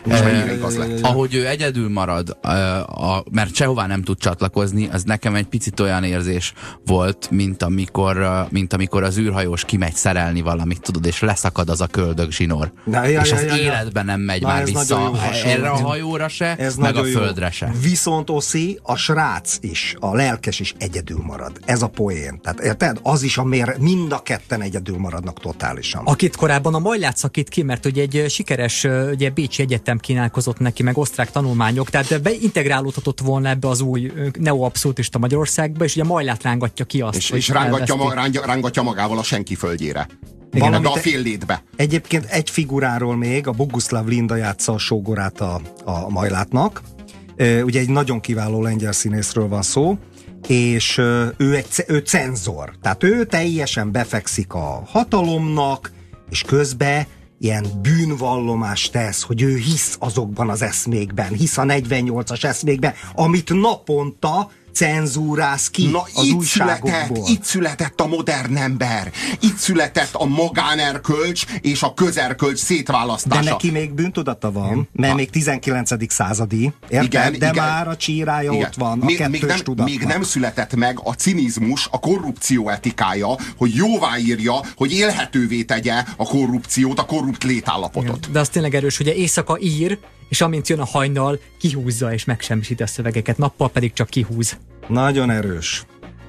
lett. Ahogy ő egyedül marad, mert sehová nem tud csatlakozni, az nekem egy picit olyan érzés volt, mint amikor az űrhajós kimegy szerelni valamit, tudod, és leszakad az a köldög zsinór. És az életben nem megy már vissza erre a hajóra se, meg a földre se. Viszont Oszi, a srác is, a lelkes is egyedül marad. Ez a poén. Tehát érted? Az is, mind a ketten egyedül maradnak totálisan. Akit korábban a Majlát szakít ki, mert ugye egy sikeres ugye Bécsi Egyetem kínálkozott neki, meg osztrák tanulmányok, tehát beintegrálódhatott volna ebbe az új neoabszolutista Magyarországba, és ugye Majlát rángatja ki azt. És rángatja magával a senki földjére. Igen, ebbe a fél létbe. Egyébként egy figuráról még, a Boguszláv Linda játsza a sógorát a Majlátnak. Ugye egy nagyon kiváló lengyel színészről van szó, és ő cenzor. Tehát ő teljesen befekszik a hatalomnak, és közben ilyen bűnvallomást tesz, hogy ő hisz azokban az eszmékben, hisz a 48-as eszmékben, amit naponta cenzúráz ki az újságokból. Itt született a modern ember. Itt született a magánerkölcs és a közerkölcs szétválasztása. De neki még bűntudata van, mert még 19. századi, érted? De már a csírája ott van, a kettős tudatnak. Még nem született meg a cinizmus, a korrupció etikája, hogy jóváírja, hogy élhetővé tegye a korrupciót, a korrupt létállapotot. Igen. De az tényleg erős, hogy éjszaka ír, és amint jön a hajnal, kihúzza és megsemmisíti a szövegeket, nappal pedig csak kihúz. Nagyon erős.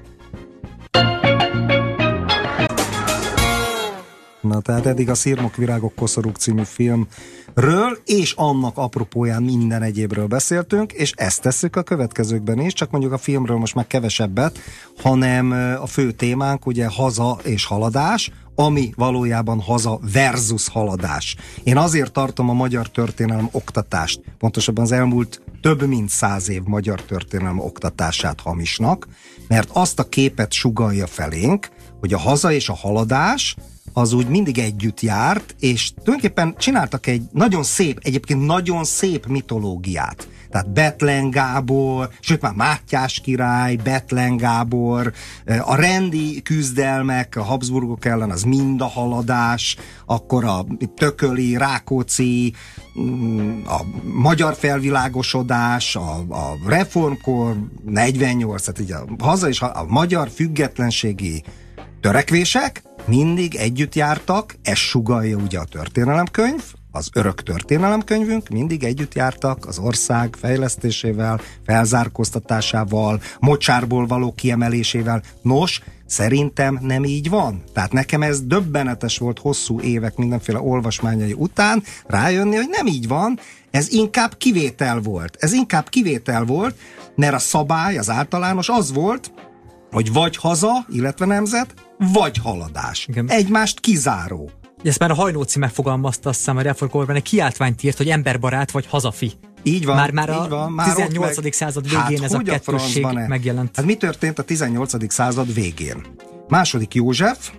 Na, tehát eddig a Szirmok, virágok, koszorúk című filmről és annak apropóján minden egyébről beszéltünk, és ezt tesszük a következőkben is, csak mondjuk a filmről most már kevesebbet, hanem a fő témánk ugye haza és haladás, ami valójában haza versus haladás. Én azért tartom a magyar történelem oktatást, pontosabban az elmúlt több mint 100 év magyar történelem oktatását hamisnak, mert azt a képet sugallja felénk, hogy a haza és a haladás az úgy mindig együtt járt, és tulajdonképpen csináltak egy nagyon szép, egyébként nagyon szép mitológiát. Tehát Bethlen Gábor, sőt már Mátyás király, Bethlen Gábor, a rendi küzdelmek a Habsburgok ellen, az mind a haladás, akkor a Tököli, Rákóczi, a magyar felvilágosodás, a reformkor, 48, tehát így a haza és a magyar függetlenségi törekvések mindig együtt jártak, ez sugallja ugye a történelemkönyv, az örök történelemkönyvünk, mindig együtt jártak az ország fejlesztésével, felzárkóztatásával, mocsárból való kiemelésével. Nos, szerintem nem így van. Tehát nekem ez döbbenetes volt hosszú évek mindenféle olvasmányai után rájönni, hogy nem így van, ez inkább kivétel volt. Ez inkább kivétel volt, mert a szabály, az általános az volt, hogy vagy haza, illetve nemzet, vagy haladás. Igen. Egymást kizáró. Ezt már a Hajnóci megfogalmazta, azt hiszem, a reformkorban egy kiáltványt írt, hogy emberbarát vagy hazafi. Így van. Már így van. A 18. század végén ez a kettősség megjelent. Hát mi történt a 18. század végén? Második József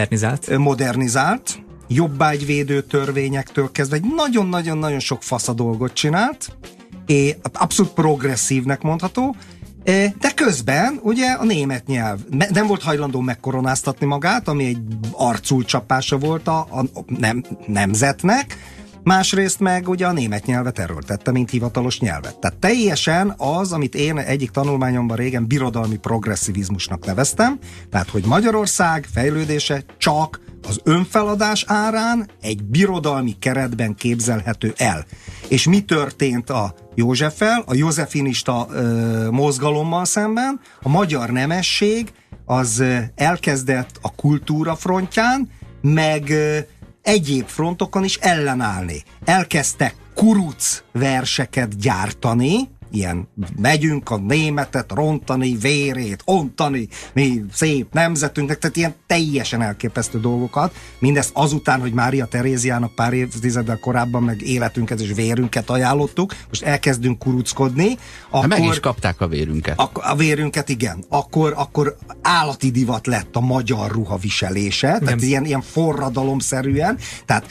modernizált, jobbágyvédő törvényektől kezdve egy nagyon-nagyon-nagyon sok fasza dolgot csinált, és abszolút progresszívnek mondható, de közben ugye a német nyelv nem volt hajlandó megkoronáztatni magát, ami egy arculcsapása volt a nemzetnek, másrészt meg ugye a német nyelvet erőltette, mint hivatalos nyelvet. Tehát teljesen az, amit én egyik tanulmányomban régen birodalmi progresszivizmusnak neveztem, tehát hogy Magyarország fejlődése csak az önfeladás árán egy birodalmi keretben képzelhető el. És mi történt a Józseffel, a józsefinista mozgalommal szemben? A magyar nemesség az elkezdett a kultúra frontján, meg egyéb frontokon is ellenállni. Elkezdtek kuruc verseket gyártani, ilyen megyünk a németet rontani, vérét ontani, mi szép nemzetünknek, tehát ilyen teljesen elképesztő dolgokat. Mindezt azután, hogy Mária Teréziának pár évtizeddel korábban meg életünket és vérünket ajánlottuk, most elkezdünk kuruckodni. Akkor, meg is kapták a vérünket. A vérünket, igen. Akkor állati divat lett a magyar ruha viselése, tehát ilyen forradalomszerűen, tehát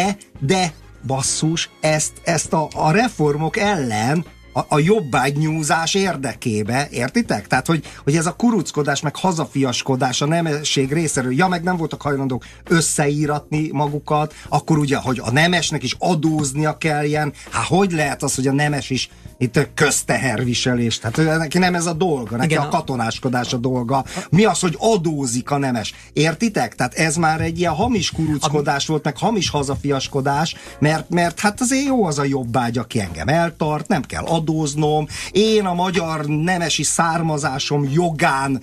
de basszus, ezt a reformok ellen a jobbágynyúzás érdekébe, értitek? Tehát, hogy ez a kuruckodás, meg hazafiaskodás a nemesség részéről, meg nem voltak hajlandók összeíratni magukat, akkor ugye, hogy a nemesnek is adóznia kelljen, hogy lehet az, hogy a nemes is itt közteherviselés, tehát neki nem ez a dolga, neki igen, a katonáskodás a dolga. Mi az, hogy adózik a nemes? Értitek? Tehát ez már egy ilyen hamis kuruckodás volt, meg hamis hazafiaskodás, mert hát azért jó az a jobbágy, aki engem eltart, nem kell adóznom, én a magyar nemesi származásom jogán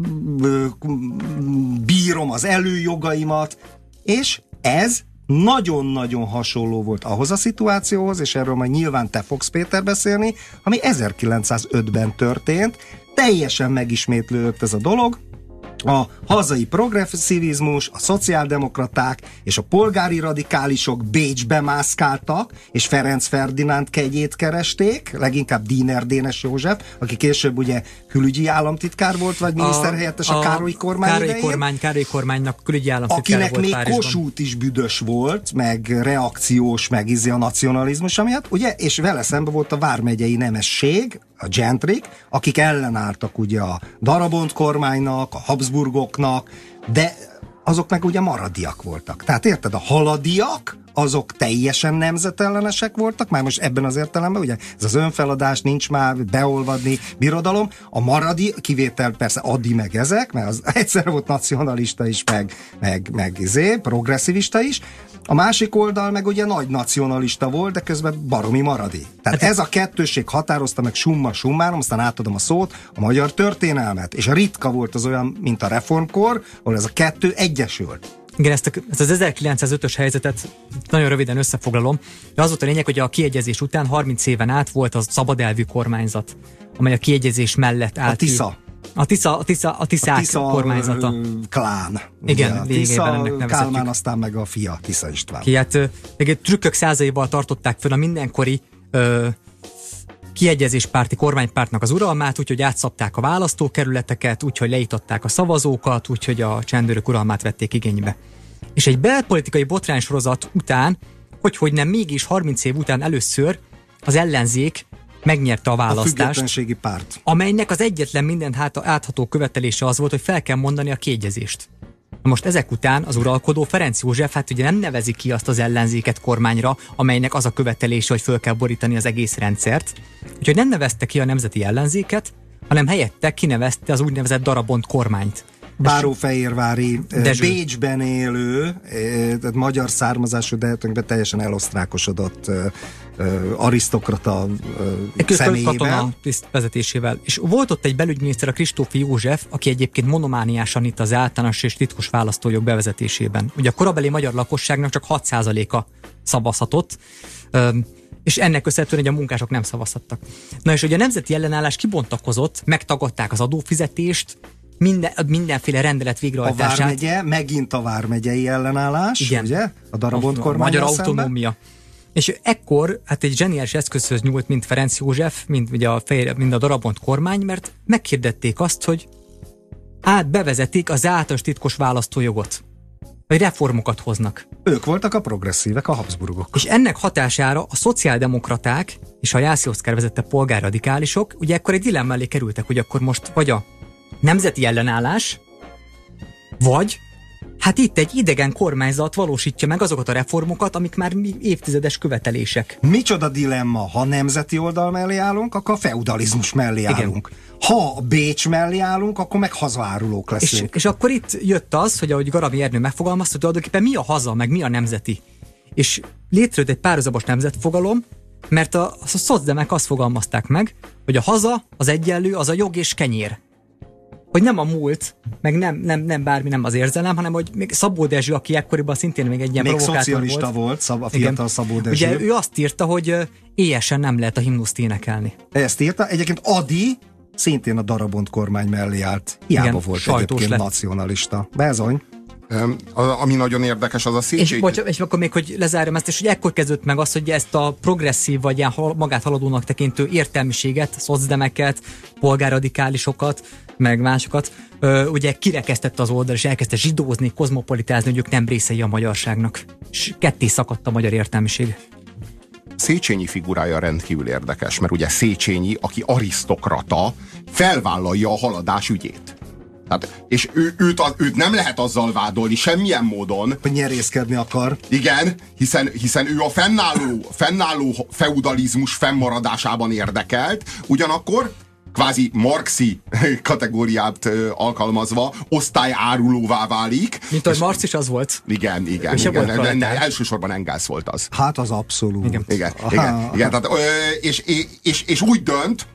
bírom az előjogaimat, és ez nagyon-nagyon hasonló volt ahhoz a szituációhoz, és erről majd nyilván te fogsz, Péter, beszélni, ami 1905-ben történt, teljesen megismétlődött ez a dolog, a hazai progresszivizmus, a szociáldemokraták és a polgári radikálisok Bécsbe mászkáltak, és Ferenc Ferdinánd kegyét keresték, leginkább Díner Dénes József, aki később ugye külügyi államtitkár volt, vagy miniszterhelyettes a Károlyi kormány idején. Károlyi kormánynak külügyi államtitkára volt Párizsban. Akinek még Kossuth is büdös volt, meg reakciós, meg a nacionalizmus amiatt, ugye, és vele szemben volt a vármegyei nemesség, a gentrik, akik ellenálltak ugye a Darabont kormánynak, a Habsburgoknak, de azok meg ugye maradiak voltak. Tehát érted, a haladiak, azok teljesen nemzetellenesek voltak, már most ebben az értelemben, ugye ez az önfeladás, nincs már beolvadni birodalom, a maradi, kivétel persze Adi meg ezek, mert az egyszer volt nacionalista is, meg progresszivista is, a másik oldal meg ugye nagy nacionalista volt, de közben baromi maradi. Tehát ez a kettőség határozta meg summa summarum, aztán átadom a szót, a magyar történelmet, és ritka volt az olyan, mint a reformkor, ahol ez a kettő egyesült. Igen, ezt az 1905-ös helyzetet nagyon röviden összefoglalom. De az volt a lényeg, hogy a kiegyezés után 30 éven át volt a szabadelvű kormányzat, amely a kiegyezés mellett állt. A Tiszák kormányzata. Klán. Igen, lényegében ennek nevezhetjük. Kálmán, aztán meg a fia, Tisza István. Ki hát trükkök százaival tartották föl a mindenkori kiegyezéspárti kormánypártnak az uralmát, úgyhogy átszapták a választókerületeket, úgyhogy leították a szavazókat, úgyhogy a csendőrök uralmát vették igénybe. És egy belpolitikai botránysorozat után, hogy nem mégis 30 év után először az ellenzék megnyerte a választást. A függetlenségi párt. Amelynek az egyetlen mindent átható követelése az volt, hogy fel kell mondani a kiegyezést. Most ezek után az uralkodó Ferenc József hát ugye nem nevezi ki azt az ellenzéket kormányra, amelynek az a követelése, hogy föl kell borítani az egész rendszert. Úgyhogy nem nevezte ki a nemzeti ellenzéket, hanem helyette kinevezte az úgynevezett darabont kormányt. Bárófehérvári, Bécsben élő, tehát magyar származású, de teljesen elosztrákosodott arisztokrata személyében. Katona vezetésével. És volt ott egy belügyminiszter, a Kristófi József, aki egyébként monomániásan itt az általános és titkos választójog bevezetésében. Ugye a korabeli magyar lakosságnak csak 6%-a szavazhatott, és ennek köszönhetően, hogy a munkások nem szavazhattak. Na és ugye a nemzeti ellenállás kibontakozott, megtagadták az adófizetést, mindenféle rendelet végrehajtását. A vármegye, megint a vármegyei ellenállás, igen. Ugye? A darabont kormánnyal magyar autonómia. És ekkor hát egy zseniális eszközhöz nyúlt, mint Ferenc József, mind a darabont kormány, mert meghirdették azt, hogy bevezetik az általános titkos választójogot. Vagy reformokat hoznak. Ők voltak a progresszívek, a Habsburgok. És ennek hatására a szociáldemokraták és a Jászai Oszkár vezette polgárradikálisok ugye ekkor egy dilemma elé kerültek, hogy akkor most vagy a nemzeti ellenállás, vagy hát itt egy idegen kormányzat valósítja meg azokat a reformokat, amik már évtizedes követelések. Micsoda dilemma, ha nemzeti oldal mellé állunk, akkor a feudalizmus mellé állunk. Ha Bécs mellé állunk, akkor meg hazaárulók leszünk. És akkor itt jött az, hogy ahogy Garambi Ernő megfogalmazta, hogy tulajdonképpen mi a haza, meg mi a nemzeti. És létrejött egy párhuzamos nemzetfogalom, mert a szocdemek azt fogalmazták meg, hogy a haza, az egyenlő, az a jog és kenyér. Hogy nem a múlt, meg nem bármi, nem az érzelem, hanem hogy még Szabó Dezső, aki ekkoriban szintén még egy ilyen még provokátor szocialista volt, a fiatal Szabó Dezső. Ugye ő azt írta, hogy éjesen nem lehet a himnuszt énekelni. Ezt írta. Egyébként Ady szintén a darabont kormány mellé állt. Hiába volt egyébként nacionalista. Bezony. Ami nagyon érdekes, az a Széchenyi... És akkor még, hogy lezárjam ezt, és hogy ekkor kezdődött meg az, hogy ezt a progresszív, vagy ilyen magát haladónak tekintő értelmiséget, szocdemeket, polgárradikálisokat, meg másokat, ugye kirekesztette az oldal, és elkezdte zsidózni, kozmopolitázni, hogy ők nem részei a magyarságnak. És ketté szakadt a magyar értelmiség. Széchenyi figurája rendkívül érdekes, mert ugye Széchenyi, aki arisztokrata, felvállalja a haladás ügyét. Tehát, és őt nem lehet azzal vádolni semmilyen módon, hogy nyerészkedni akar. Igen, hiszen ő a fennálló feudalizmus fennmaradásában érdekelt, ugyanakkor kvázi marxi kategóriát alkalmazva osztályárulóvá válik. Mint ahogy Marx is az volt. Igen. Elsősorban Engels volt az. Hát az abszolút. Igen. Tehát, és úgy dönt,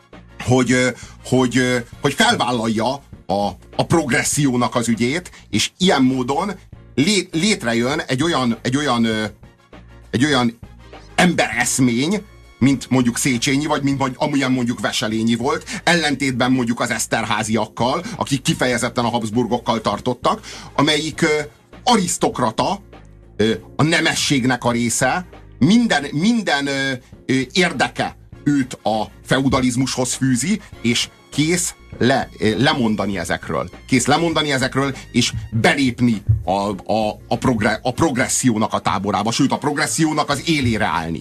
hogy felvállalja a progressziónak az ügyét, és ilyen módon létrejön egy olyan embereszmény, mint mondjuk Széchenyi, vagy mint amilyen mondjuk Wesselényi volt, ellentétben mondjuk az Esterházyakkal, akik kifejezetten a Habsburgokkal tartottak, amelyik arisztokrata, a nemességnek a része, minden érdeke őt a feudalizmushoz fűzi, és kész lemondani ezekről. Kész lemondani ezekről, és belépni a progressziónak a táborába, sőt a progressziónak az élére állni.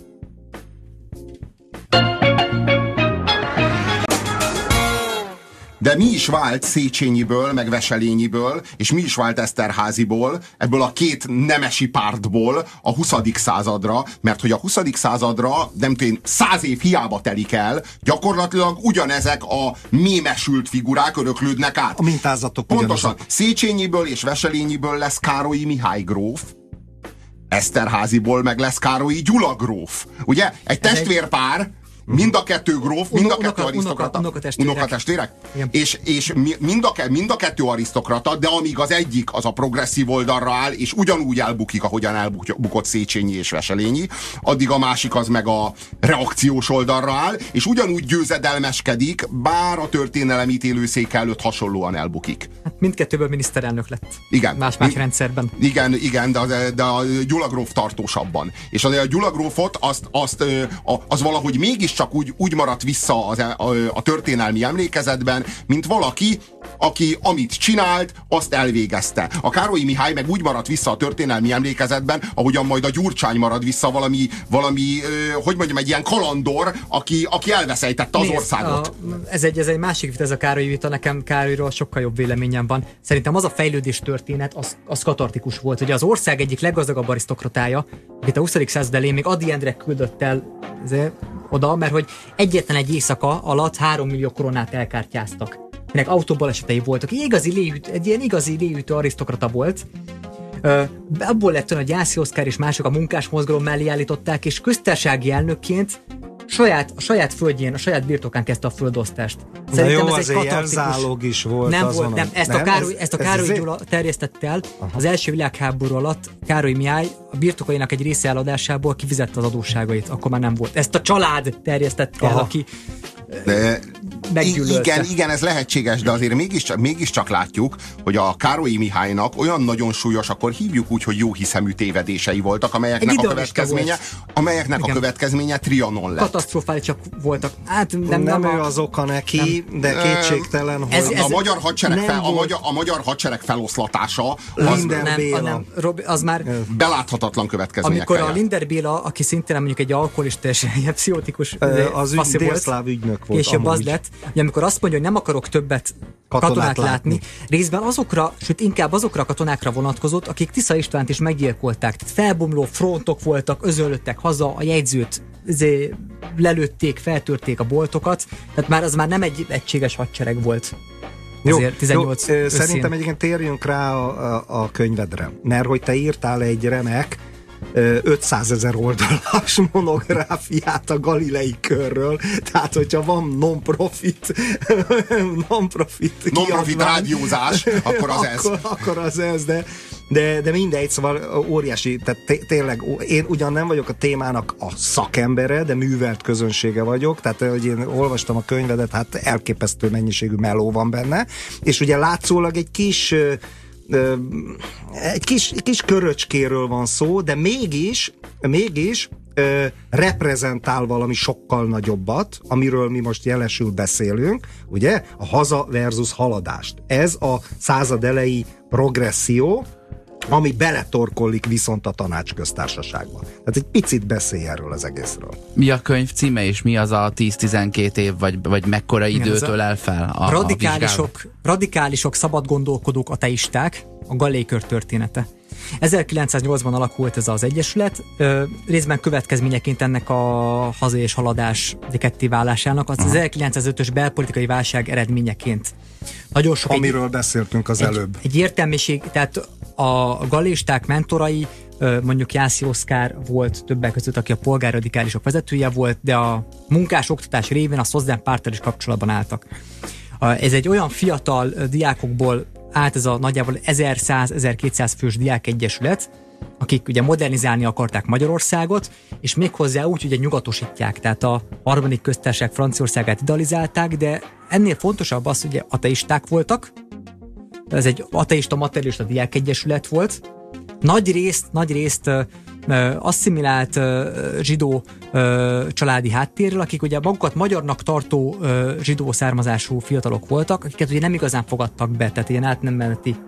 De mi is vált Széchenyiből, meg Wesselényiből, és mi is vált Esterházyból, ebből a két nemesi pártból a 20. századra, mert hogy a 20. századra, nem tudom, 100 év hiába telik el, gyakorlatilag ugyanezek a mémesült figurák öröklődnek át. A mintázatok pontosan. Széchenyiből és Wesselényiből lesz Károlyi Mihály gróf, Esterházyból meg lesz Károlyi Gyula gróf. Ugye? Egy testvérpár, mind a kettő gróf, mind a kettő arisztokrata. Unokatestvérek? És mind a kettő arisztokrata, de amíg az egyik az a progresszív oldalra áll, és ugyanúgy elbukik, ahogyan elbukott Széchenyi és Wesselényi, addig a másik az meg a reakciós oldalra áll, és ugyanúgy győzedelmeskedik, bár a történelem ítélőszéke előtt hasonlóan elbukik. Hát mindkettőből miniszterelnök lett. Igen. Más rendszerben. Igen, de a Gyula gróf tartósabban. És a Gyula grófot az valahogy mégis mégiscsak úgy maradt vissza a történelmi emlékezetben, mint valaki, aki amit csinált, azt elvégezte. A Károlyi Mihály meg úgy maradt vissza a történelmi emlékezetben, ahogyan majd a Gyurcsány marad vissza valami hogy mondjam, egy ilyen kalandor, aki elveszejtette az országot. Ez egy másik vita, ez a Károly vita, nekem Károlyról sokkal jobb véleményem van. Szerintem az a fejlődés történet, az katartikus volt. Ugye az ország egyik leggazdagabb arisztokratája, akit a 20. század elején még Ady Endre küldött el oda, mert hogy egyetlen egy éjszaka alatt 3 millió koronát elkártyáztak. Minek autóbalesetei voltak. Egy ilyen igazi léhűtő arisztokrata volt. Abból lett olyan, hogy Jászai Oszkár és mások a munkás mozgalom mellé állították, és köztársasági elnökként a saját földjén, a saját birtokán kezdte a földosztást. Szerintem ez egy jelzálog is volt. Nem, ezt a Károly Gyula terjesztette el. Az első világháború alatt Károly Mihály a birtokainak egy része eladásából kifizette az adósságait. Akkor már nem volt. Ezt a család terjesztette el, aki igen, ez lehetséges, de azért mégiscsak látjuk, hogy a Károlyi Mihálynak olyan nagyon súlyos, akkor hívjuk úgy, hogy jóhiszemű tévedései voltak, amelyeknek a következménye Trianon lett. Katasztrofálisak voltak. Hát nem ő az oka neki, de kétségtelen, hogy a magyar hadsereg feloszlatása az már beláthatatlan következményekkel. Amikor a Linder Béla, aki szintén mondjuk egy alkoholista és ilyen pszichotikus az délszláv ügynök volt. Később az lett, hogy amikor azt mondja, hogy nem akarok többet katonát látni, részben azokra, sőt inkább azokra a katonákra vonatkozott, akik Tisza Istvánt is meggyilkolták. Tehát felbomló frontok voltak, özönlöttek haza, a jegyzőt lelőtték, feltörték a boltokat, tehát az már nem egy egységes hadsereg volt. Jó, szerintem egyébként térjünk rá a könyvedre, mert hogy te írtál egy remek 500 000 oldalas monográfiát a Galilei körről, tehát hogyha van non-profit rádiózás, akkor az ez. Akkor az ez, de mindegy, szóval óriási, tehát tényleg én ugyan nem vagyok a témának a szakembere, de művelt közönsége vagyok, tehát hogy én olvastam a könyvedet, hát elképesztő mennyiségű meló van benne, és ugye látszólag egy kis köröcskéről van szó, de mégis reprezentál valami sokkal nagyobbat, amiről mi most jelesül beszélünk, ugye? A haza versus haladást. Ez a század elejé progresszió, ami beletorkollik viszont a Tanácsköztársaságba. Tehát egy picit beszélj erről az egészről. Mi a könyv címe, és mi az a 10-12 év, vagy mekkora időtől el fel a radikálisok, szabad gondolkodók, ateisták, a Galilei kör története. 1908-ban alakult ez az egyesület, részben következményeként ennek a haza és haladás kettéválásának, az 1905-ös belpolitikai válság eredményeként. Nagyon sok amiről beszéltünk az előbb. Egy értelmiség, tehát a galeisták mentorai, mondjuk Jászai Oszkár volt többek között, aki a polgárradikálisok vezetője volt, de a munkás oktatás révén a Szozden párttal is kapcsolatban álltak. Ez egy olyan fiatal diákokból állt, ez a nagyjából 1100-1200 fős diákegyesület, akik ugye modernizálni akarták Magyarországot, és méghozzá úgy, hogy nyugatosítják, tehát a harmadik köztársaság Franciaországát idealizálták, de ennél fontosabb az, hogy ateisták voltak, ez egy ateista-materialista diákegyesület volt, nagy részt asszimilált zsidó családi háttérről, akik ugye magukat magyarnak tartó zsidó származású fiatalok voltak, akiket ugye nem igazán fogadtak be, tehát ilyen átmeneti,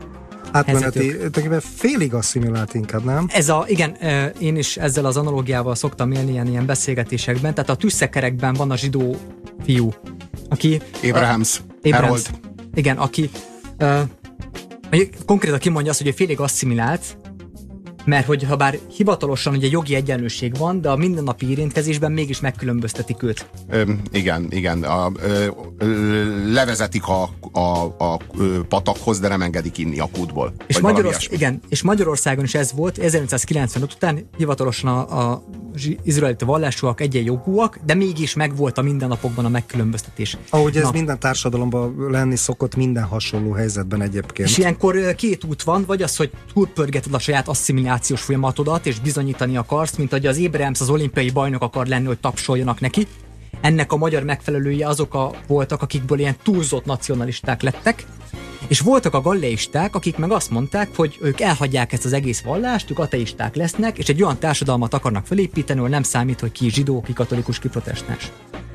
félig asszimilált inkább, nem? Igen, én is ezzel az analógiával szoktam élni ilyen beszélgetésekben, tehát a tüsszekerekben van a zsidó fiú, aki... Abrahams. Igen, aki konkrétan kimondja azt, hogy ő félig asszimilált, mert hogy ha bár hivatalosan ugye jogi egyenlőség van, de a mindennapi érintkezésben mégis megkülönböztetik őt. Igen. Levezetik a patakhoz, de nem engedik inni a kútból. És Magyarországon is ez volt, 1995 után hivatalosan a izraelita vallásúak egyenjogúak, de mégis megvolt a mindennapokban a megkülönböztetés. Ahogy ez minden társadalomban lenni szokott, minden hasonló helyzetben egyébként. És ilyenkor két út van, vagy az, hogy túlpörgeted a saját asszimilációs folyamatodat, és bizonyítani akarsz, mint hogy az Abrahams az olimpiai bajnok akar lenni, hogy tapsoljanak neki. Ennek a magyar megfelelője azok voltak, akikből ilyen túlzott nacionalisták lettek, és voltak a galileisták, akik meg azt mondták, hogy ők elhagyják ezt az egész vallást, ők ateisták lesznek, és egy olyan társadalmat akarnak felépíteni, ahol nem számít, hogy ki zsidó, ki katolikus, ki protestáns.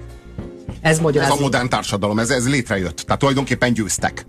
Ez a modern társadalom, ez létrejött. Tehát tulajdonképpen győztek.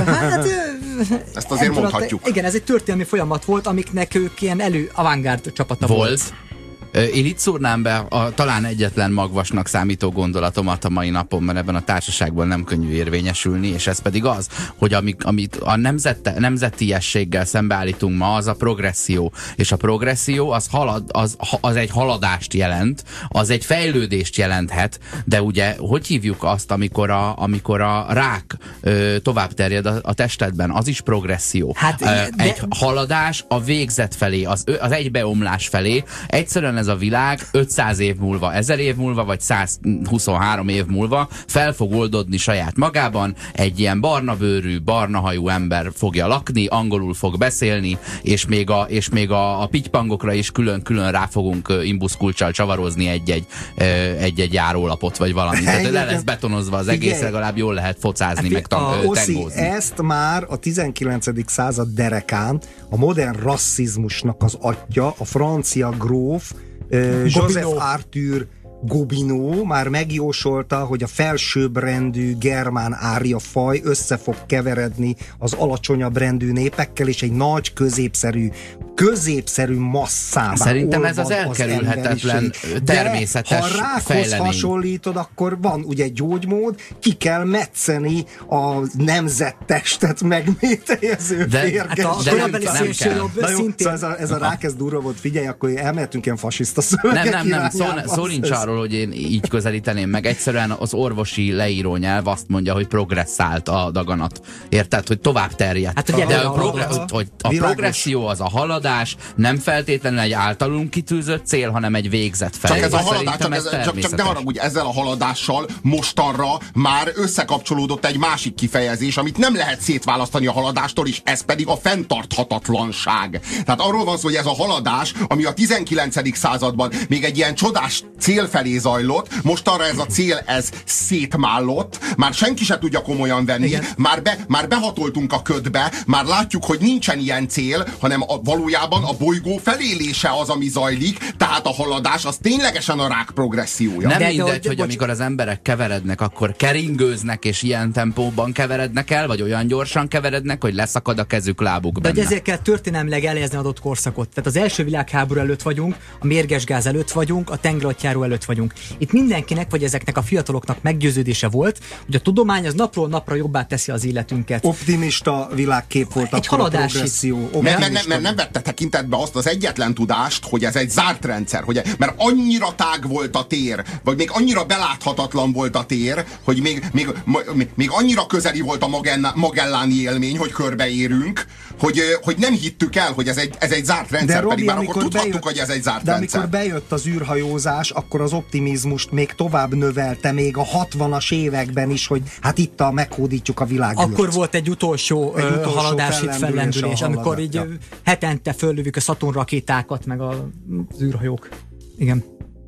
Ezt azért mondhatjuk. Igen, ez egy történelmi folyamat volt, amiknek ők ilyen avantgárd csapata volt. Én itt szúrnám be a talán egyetlen magvasnak számító gondolatomat a mai napon, mert ebben a társaságban nem könnyű érvényesülni, és ez pedig az, hogy amit a nemzetiességgel szembeállítunk ma, az a progresszió. És a progresszió az egy haladást jelent, az egy fejlődést jelenthet, de ugye hogy hívjuk azt, amikor a rák tovább terjed a testedben, az is progresszió. Egy haladás a végzet felé, az egybeomlás felé. Egyszerűen ez a világ 500 év múlva, 1000 év múlva, vagy 123 év múlva fel fog oldódni saját magában, egy ilyen barnabőrű, barnahajú ember fogja lakni, angolul fog beszélni, és még a pitypangokra is külön-külön rá fogunk imbuszkulccsal csavarozni egy járólapot, vagy valami. Tehát le lesz betonozva az egész, legalább jól lehet focázni, meg tangózni. Ezt már a 19. század derekán a modern rasszizmusnak az atya, a francia gróf, Joseph Arthur Gobineau már megjósolta, hogy a felsőbbrendű germán árja faj össze fog keveredni az alacsonyabb rendű népekkel, és egy nagy középszerű masszává. Szerintem ez az elkerülhetetlen természetes fejlemény. Ha rákhoz hasonlítod, akkor van ugye gyógymód, ki kell metszeni a nemzettestet megmételjező férges. Ez a rák, ez durva volt, figyelj, akkor elmehetünk ilyen fasiszta szövegek. Nem, szó nincs arról, hogy én így közelíteném meg. Egyszerűen az orvosi leírónyelv azt mondja, hogy progresszált a daganat. Érted? Hogy tovább terjedt. De a progresszió az a haladás, nem feltétlenül egy általunk kitűzött cél, hanem egy végzet felé. Csak ez a haladás, csak ne haragudj, ezzel a haladással mostanra már összekapcsolódott egy másik kifejezés, amit nem lehet szétválasztani a haladástól, és ez pedig a fenntarthatatlanság. Tehát arról van szó, hogy ez a haladás, ami a 19. században még egy ilyen csodás cél felé zajlott, mostanra ez a cél, ez szétmállott, már senki se tudja komolyan venni, már behatoltunk a ködbe, már látjuk, hogy nincsen ilyen cél, hanem valójában a bolygó felélése az, ami zajlik, tehát a haladás az ténylegesen a rák progressziója. Nem mindegy, hogy amikor az emberek keverednek, akkor keringőznek, és ilyen tempóban keverednek el, vagy olyan gyorsan keverednek, hogy leszakad a kezük, lábuk benne. De ezért kell történelmileg elhelyezni adott korszakot. Tehát az első világháború előtt vagyunk, a mérges gáz előtt vagyunk, a tengeralattjáró előtt vagyunk. Itt mindenkinek, vagy ezeknek a fiataloknak meggyőződése volt, hogy a tudomány az napról napra jobbá teszi az életünket. Optimista világkép volt egy haladási progresszió. Mert nem vette tekintetbe azt az egyetlen tudást, hogy ez egy zárt rendszer, mert annyira tág volt a tér, vagy még annyira beláthatatlan volt a tér, hogy még annyira közeli volt a Magelláni élmény, hogy körbeérünk, hogy nem hittük el, hogy ez egy zárt rendszer, Robi, pedig már akkor tudhattuk, hogy ez egy zárt rendszer. De amikor bejött az űrhajózás, akkor az optimizmust még tovább növelte, még a 60-as években is, hogy hát itt meghódítjuk a világűrt. Akkor volt egy utolsó haladási fellendülés, amikor így hetente föllövük a Saturn rakétákat, meg az űrhajók. Igen.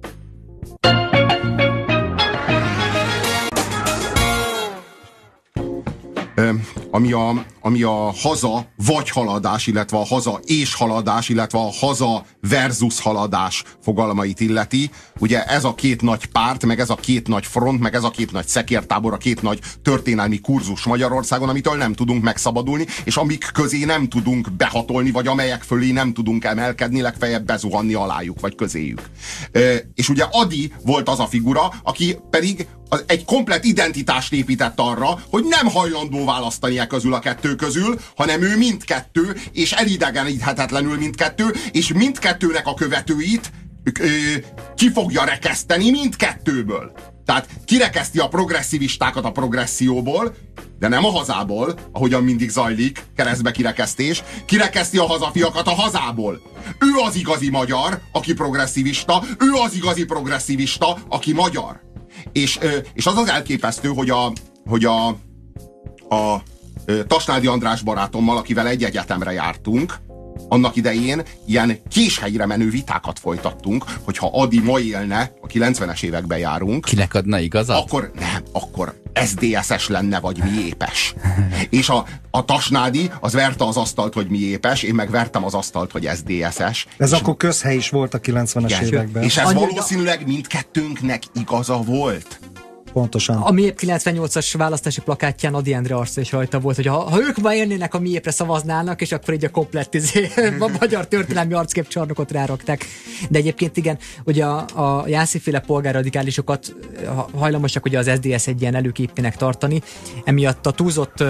Ami a haza vagy haladás, illetve a haza és haladás, illetve a haza versus haladás fogalmait illeti. Ugye ez a két nagy párt, meg ez a két nagy front, meg ez a két nagy szekértábor, a két nagy történelmi kurzus Magyarországon, amitől nem tudunk megszabadulni, és amik közé nem tudunk behatolni, vagy amelyek fölé nem tudunk emelkedni, legfeljebb bezuhanni alájuk, vagy közéjük. És ugye Ady volt az a figura, aki pedig egy komplett identitást épített arra, hogy nem hajlandó választani közül a kettő közül, hanem ő mindkettő, és elidegeníthetetlenül mindkettő, és mindkettőnek a követőit ki fogja rekeszteni mindkettőből. Tehát kirekeszti a progresszivistákat a progresszióból, de nem a hazából, ahogyan mindig zajlik, keresztbe kirekesztés, kirekeszti a hazafiakat a hazából. Ő az igazi magyar, aki progresszivista, ő az igazi progresszivista, aki magyar. És az az elképesztő, hogy a Tasnádi András barátommal, akivel egy egyetemre jártunk, annak idején ilyen késhegyre menő vitákat folytattunk, hogyha Ady ma élne, a 90-es években járunk. Kinek adna igazat? Akkor SZDSZ-es lenne, vagy miépes. És a Tasnádi az verte az asztalt, hogy miépes, én meg vertem az asztalt, hogy SZDSZ-es. Ez akkor közhely is volt a 90-es években. És ez valószínűleg mindkettőnknek igaza volt. Pontosan. A MIEP 98-as választási plakátján Ady Endre arca is rajta volt, hogy ha ők ma élnének, a MIEP-re szavaznának, és akkor így a komplett a magyar történelmi arcképcsarnokot rárakták. De egyébként igen, ugye a Jászai-féle polgárradikálisokat hajlamosak ugye az SZDSZ egy ilyen előképének tartani, emiatt a túlzott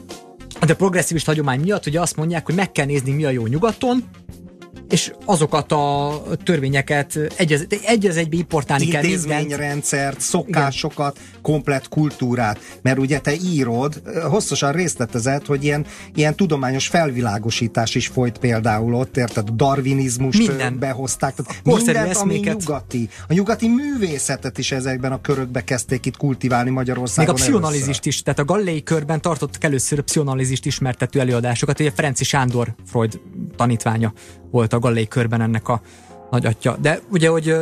de progresszivist hagyomány miatt ugye azt mondják, hogy meg kell nézni, mi a jó nyugaton, és azokat a törvényeket egy az egybe importálni kell. Intézményrendszert, szokásokat, komplett kultúrát. Mert ugye te írod, hosszasan részletezed, hogy ilyen tudományos felvilágosítás is folyt például ott, érted? Darwinizmust behozták. Mindent, ami nyugati. A nyugati művészetet is ezekben a körökbe kezdték itt kultiválni Magyarországon. Még a pszichanalízist is, tehát a Gallei körben tartottak először a pszichanalízist ismertető előadásokat, ugye Ferenczy Sándor Freud tanítványa volt a Gallei körben ennek a nagyatja. De ugye, hogy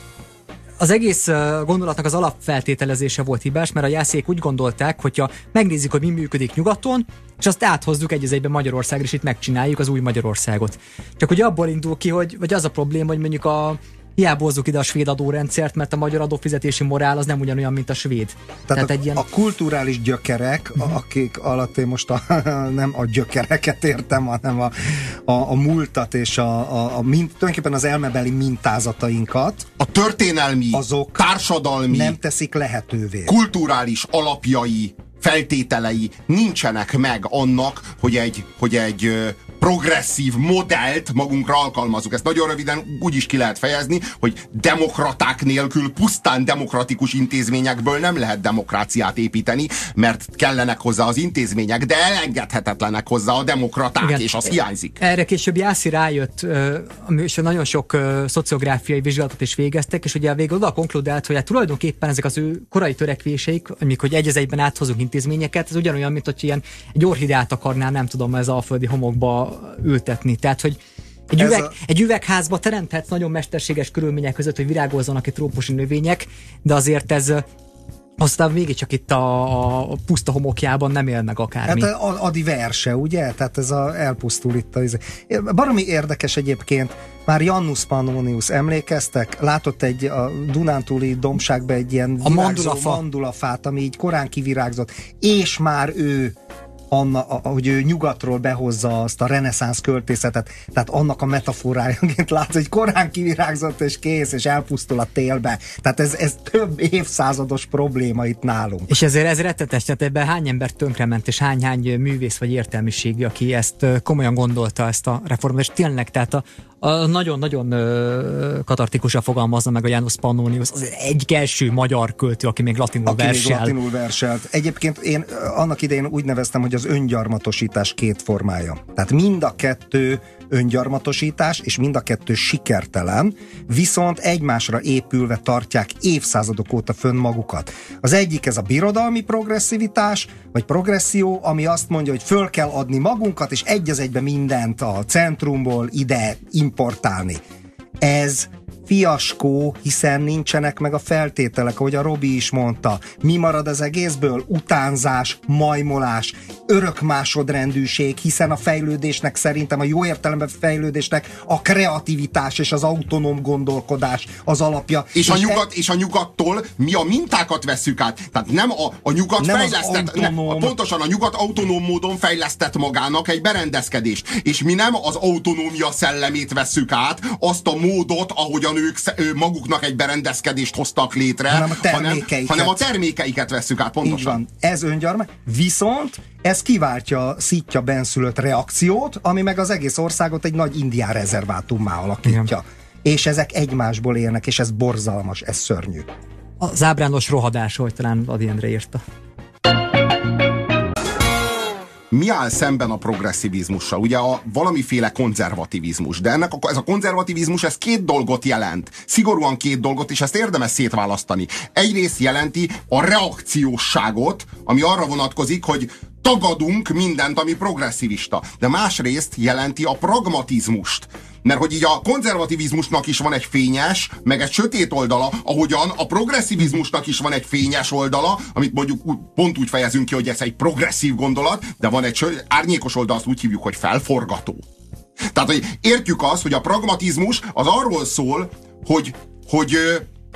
az egész gondolatnak az alapfeltételezése volt hibás, mert a jászék úgy gondolták, hogyha megnézzük, hogy mi működik nyugaton, és azt áthozzuk egy az egyben Magyarországra, és itt megcsináljuk az új Magyarországot. Csak ugye abból indul ki, hogy az a probléma, hogy mondjuk hiába hozzuk ide a svéd adórendszert, mert a magyar adófizetési morál az nem ugyanolyan, mint a svéd. Tehát egy ilyen... a kulturális gyökerek, akik alatt én most nem a gyökereket értem, hanem a múltat és tulajdonképpen az elmebeli mintázatainkat, a történelmi, azok társadalmi, nem teszik lehetővé. Kulturális alapjai, feltételei nincsenek meg annak, hogy egy progresszív modellt magunkra alkalmazzuk. Ezt nagyon röviden úgy is ki lehet fejezni, hogy demokraták nélkül, pusztán demokratikus intézményekből nem lehet demokráciát építeni, mert kellenek hozzá az intézmények, de elengedhetetlenek hozzá a demokraták, igen, és az hiányzik. Erre később Jászai rájött, és nagyon sok szociográfiai vizsgálatot is végeztek, és ugye végül oda konkludált, hogy hát tulajdonképpen ezek az ő korai törekvéseik, amik hogy egy az egyben áthozunk intézményeket, ez ugyanolyan, mint hogy ilyen egy orchideát akarná, nem tudom, ez alföldi homokba ültetni. Tehát, hogy egy üvegházba teremthetsz nagyon mesterséges körülmények között, hogy virágozzanak itt trópusi növények, de azért ez aztán mégiscsak itt a puszta homokjában nem él meg akármi. Hát Ady verse, ugye? Tehát ez elpusztul itt. Baromi érdekes egyébként, már Janus Pannonius, emlékeztek? Látott a Dunántúli dombságban egy ilyen virágzó mandulafát, ami így korán kivirágzott, és már ő hogy ő nyugatról behozza azt a reneszánsz költészetet, tehát annak a metaforájaként lát, hogy korán kivirágzott és kész, és elpusztul a télbe. Tehát ez több évszázados probléma itt nálunk. És ez rettetes, tehát ebben hány ember tönkrement, és hány művész vagy értelmiségi, aki ezt komolyan gondolta, ezt a reformot, és tényleg, tehát nagyon-nagyon katartikusan fogalmazza meg a Janus Pannonius, az egy első magyar költő, aki még latinul verselt. Egyébként én annak idején úgy neveztem, hogy az öngyarmatosítás két formája. Tehát mind a kettő öngyarmatosítás, és mind a kettő sikertelen, viszont egymásra épülve tartják évszázadok óta fönn magukat. Az egyik ez a birodalmi progresszivitás, vagy progresszió, ami azt mondja, hogy föl kell adni magunkat, és egy az egybe mindent a centrumból ide importálni. Ez fiaskó, hiszen nincsenek meg a feltételek, ahogy a Robi is mondta. Mi marad az egészből? Utánzás, majmolás, örök másodrendűség, hiszen a fejlődésnek, szerintem a jó értelemben fejlődésnek a kreativitás és az autonóm gondolkodás az alapja. És a nyugattól mi a mintákat vesszük át. Tehát nem a nyugat nem fejlesztett, pontosan a nyugat autonóm módon fejlesztett magának egy berendezkedést. És mi nem az autonómia szellemét vesszük át, azt a módot, ahogyan ők maguknak egy berendezkedést hoztak létre, hanem a termékeiket vesszük át, pontosan. Így van, ez öngyarmat, viszont ez kiváltja szitja benszülött reakciót, ami meg az egész országot egy nagy indián rezervátummá alakítja. Igen. És ezek egymásból élnek, és ez borzalmas, ez szörnyű. Az ábrándos rohadás, hogy talán Ady Endre írta. Mi áll szemben a progresszivizmussal? Ugye valamiféle konzervativizmus, de ez a konzervativizmus ez két dolgot jelent. Szigorúan két dolgot, és ezt érdemes szétválasztani. Egyrészt jelenti a reakciósságot, ami arra vonatkozik, hogy tagadunk mindent, ami progresszivista. De másrészt jelenti a pragmatizmust. Mert hogy így a konzervativizmusnak is van egy fényes, meg egy sötét oldala, ahogyan a progresszivizmusnak is van egy fényes oldala, amit mondjuk pont úgy fejezünk ki, hogy ez egy progresszív gondolat, de van egy árnyékos oldal, azt úgy hívjuk, hogy felforgató. Tehát, hogy értjük azt, hogy a pragmatizmus az arról szól, hogy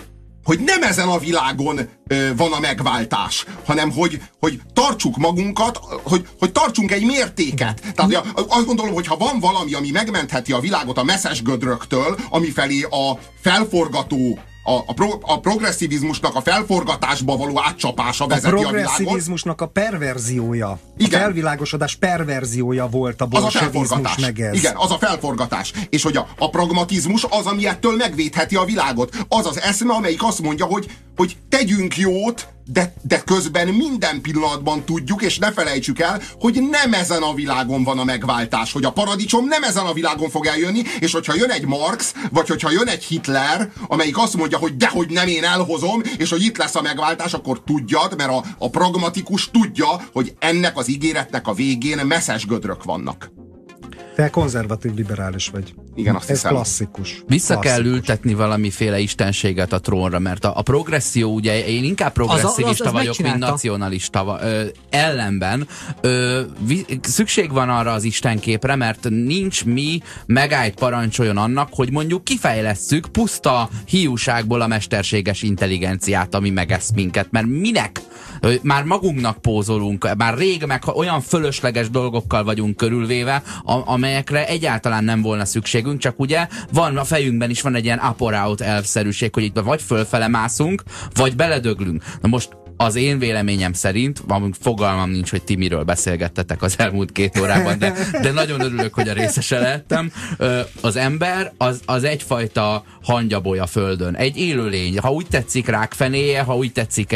hogy nem ezen a világon van a megváltás, hanem hogy tartsuk magunkat, hogy tartsunk egy mértéket. Tehát azt gondolom, hogy ha van valami, ami megmentheti a világot a messzes gödröktől, amifelé a felforgató, a progresszivizmusnak a felforgatásba való átcsapása vezeti a világot. A progresszivizmusnak a perverziója. Igen. A felvilágosodás perverziója volt a bolsevizmus meg ez. Igen, az a felforgatás. És hogy a pragmatizmus az, ami ettől megvédheti a világot. Az az eszme, amelyik azt mondja, hogy tegyünk jót, de közben minden pillanatban tudjuk, és ne felejtsük el, hogy nem ezen a világon van a megváltás, hogy a paradicsom nem ezen a világon fog eljönni, és hogyha jön egy Marx, vagy hogyha jön egy Hitler, amelyik azt mondja, hogy dehogy nem, én elhozom, és hogy itt lesz a megváltás, akkor tudjad, mert a pragmatikus tudja, hogy ennek az ígéretnek a végén messzes gödrök vannak. Te konzervatív liberális vagy. Igen, azt hiszem. Ez klasszikus. Vissza kell ültetni valamiféle istenséget a trónra, mert a progresszió, ugye én inkább progresszivista vagyok, mint nacionalista ellenben. Szükség van arra az istenképre, mert nincs mi megállt parancsoljon annak, hogy mondjuk kifejlesszük puszta hiúságból a mesterséges intelligenciát, ami megesz minket, mert minek? Már magunknak pózolunk, már rég meg olyan fölösleges dolgokkal vagyunk körülvéve, amelyekre egyáltalán nem volna szükségünk, csak ugye van a fejünkben is van egy ilyen up-or-out elvszerűség, hogy itt vagy fölfele mászunk, vagy beledöglünk. Na most az én véleményem szerint, fogalmam nincs, hogy ti miről beszélgettetek az elmúlt 2 órában, de nagyon örülök, hogy a részese lehettem. Az ember az egyfajta hangyaboly a földön. Egy élőlény. Ha úgy tetszik rákfenéje, ha úgy tetszik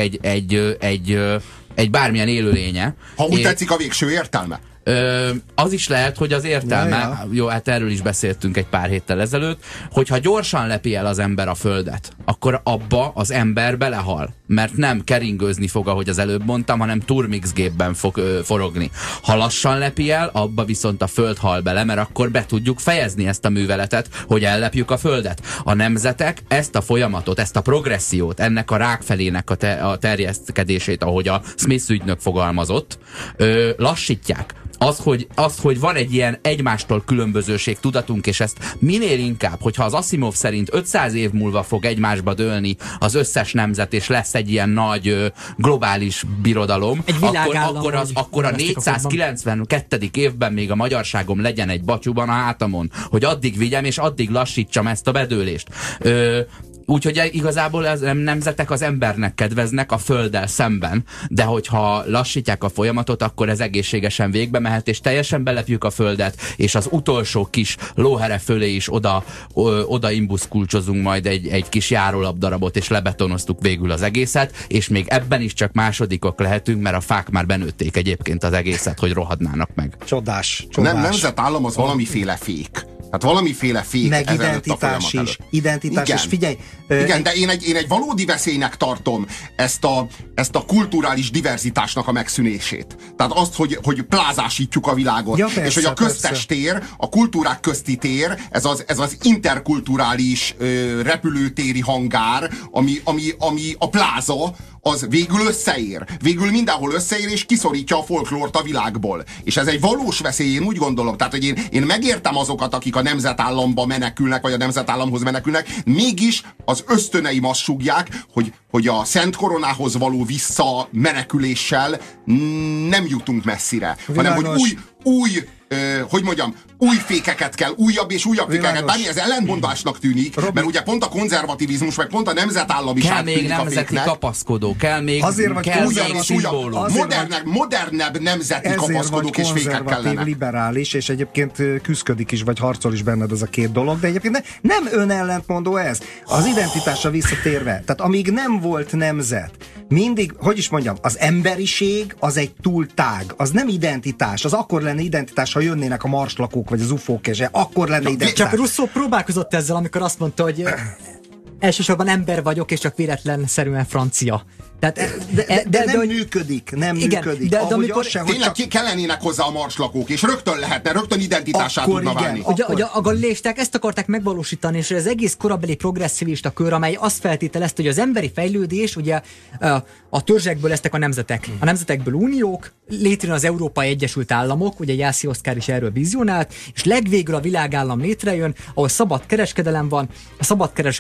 egy bármilyen élőlénye. Ha úgy tetszik a végső értelme. Az is lehet, hogy az értelme, jó, hát erről is beszéltünk egy pár héttel ezelőtt, hogyha gyorsan lepi el az ember a földet, akkor abba az ember belehal, mert nem keringőzni fog, ahogy az előbb mondtam, hanem turmixgépben fog forogni. Ha lassan lepi el, abba viszont a föld hal bele, mert akkor be tudjuk fejezni ezt a műveletet, hogy ellepjük a földet. A nemzetek ezt a folyamatot, ezt a progressziót, ennek a rákfelének a terjeszkedését, ahogy a Smith ügynök fogalmazott, lassítják. Az, hogy van egy ilyen egymástól különbözőség tudatunk, és ezt minél inkább, hogyha az Asimov szerint 500 év múlva fog egymásba dőlni az összes nemzet, és lesz egy ilyen nagy globális birodalom, akkor a 492. évben még a magyarságom legyen egy batyúban a hátamon, hogy addig vigyem, és addig lassítsam ezt a bedőlést. Úgyhogy igazából az nemzetek az embernek kedveznek a földdel szemben, de hogyha lassítják a folyamatot, akkor ez egészségesen végbe mehet, és teljesen belepjük a földet, és az utolsó kis lóhere fölé is oda imbuszkulcsozunk majd egy kis járólapdarabot, és lebetonoztuk végül az egészet, és még ebben is csak másodikok lehetünk, mert a fák már benőtték egyébként az egészet, hogy rohadnának meg. Csodás. Nemzetállam az valamiféle fék. Hát valamiféle fék. Meg identitás is. Identitás is, figyelj. Igen, de én egy valódi veszélynek tartom ezt a kulturális diverzitásnak a megszűnését. Tehát azt, hogy plázásítjuk a világot. Ja, persze, és hogy a köztes tér, a kultúrák közti tér, ez az interkulturális repülőtéri hangár, ami a pláza, az végül összeér. Végül mindenhol összeér, és kiszorítja a folklórt a világból. És ez egy valós veszély, én úgy gondolom. Tehát, hogy én megértem azokat, akik a nemzetállamba menekülnek, vagy a nemzetállamhoz menekülnek, mégis az ösztöneim azt súgják, hogy a Szent Koronához való visszameneküléssel nem jutunk messzire. Hanem, hogy új fékeket kell, újabb és újabb fékeket. Bármi ez ellentmondásnak tűnik, mert ugye pont a konzervativizmus, meg pont a nemzetállamiság tűnik a féknek. Kell még nemzeti kapaszkodó, kell még szimbólum. Modernebb nemzeti kapaszkodók és fékek kellenek. Liberális, és egyébként küszködik is, vagy harcol is benned ez a két dolog, de egyébként nem önellentmondó ez. Az identitásra visszatérve, tehát amíg nem volt nemzet, mindig, hogy is mondjam, az emberiség az egy túl tág, az nem identitás, az akkor lenne identitás, ha jönnének a marslakók, vagy az ufók, és akkor lenne identitás. Csak Rousseau próbálkozott ezzel, amikor azt mondta, hogy elsősorban ember vagyok, és csak véletlenszerűen francia. Tehát, de nem működik, nem működik. De amikor tényleg kellenének hozzá a marslakók, és rögtön identitását tudna válni. Ugye a galileisták ezt akarták megvalósítani, és az egész korabeli progresszivista kör, amely azt feltételezte, hogy az emberi fejlődés, ugye a törzsekből lesznek a nemzetek. A nemzetekből uniók, létrejön az Európai Egyesült Államok, ugye Jászi Oszkár is erről vizionált, és legvégül a világállam létrejön, ahol szabad kereskedelem van, a szabad kereskedelem miatt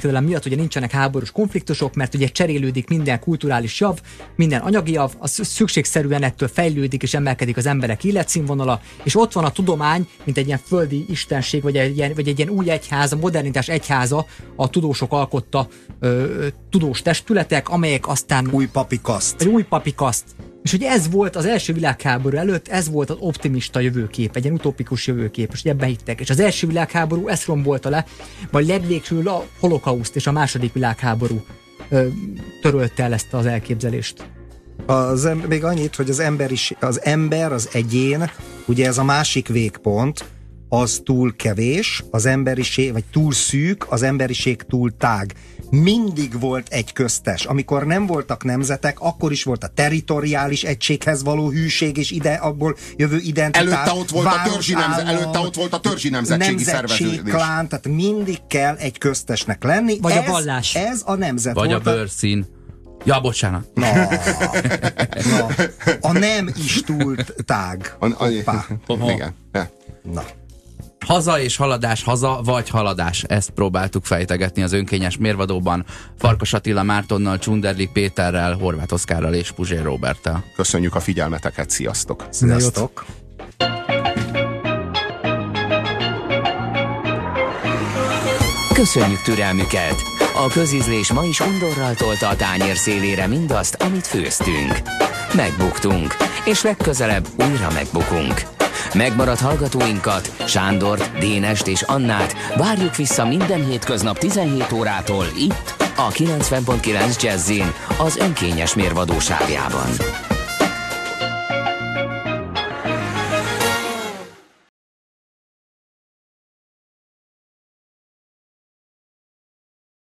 ugye nincsenek háborús konfliktusok, mert ugye cserélődik minden kulturális jav, minden anyagi jav, az szükségszerűen ettől fejlődik és emelkedik az emberek életszínvonala, és ott van a tudomány, mint egy ilyen földi istenség, vagy egy ilyen új egyház, a modernitás egyháza, a tudósok alkotta tudós testületek, amelyek aztán... Új papi kaszt. Egy új papi kaszt. És ugye ez volt az első világháború előtt, ez volt az optimista jövőkép, egy ilyen utopikus jövőkép, és ebben hittek. És az első világháború ezt rombolta le, majd legvégsül a holokauszt és a második világháború törölte el ezt az elképzelést. Még annyit, hogy az ember, az egyén, ugye ez a másik végpont, az túl kevés, az emberiség, vagy túl szűk, az emberiség túl tág. Mindig volt egy köztes. Amikor nem voltak nemzetek, akkor is volt a territoriális egységhez való hűség, és abból jövő identitás. Előtte ott volt a törzsi nemzetségi szerveződés. Klán, tehát mindig kell egy köztesnek lenni. Vagy a vallás. Ez a nemzet vagy volt. A bőrszín. Ja, bocsánat. A nem is túl tág. Igen. Na. Haza és haladás, haza vagy haladás. Ezt próbáltuk fejtegetni az önkényes mérvadóban Farkas Attila Mártonnal, Csunderlik Péterrel, Horváth Oszkárral és Puzsér Róberttel. Köszönjük a figyelmeteket, sziasztok! Sziasztok! Köszönjük türelmüket! A közízlés ma is undorral tolta a tányér szélére mindazt, amit főztünk. Megbuktunk, és legközelebb újra megbukunk. Megmaradt hallgatóinkat, Sándort, Dénest és Annát várjuk vissza minden hétköznap 17 órától itt, a 90.9 Jazzin, az önkényes mérvadóságában.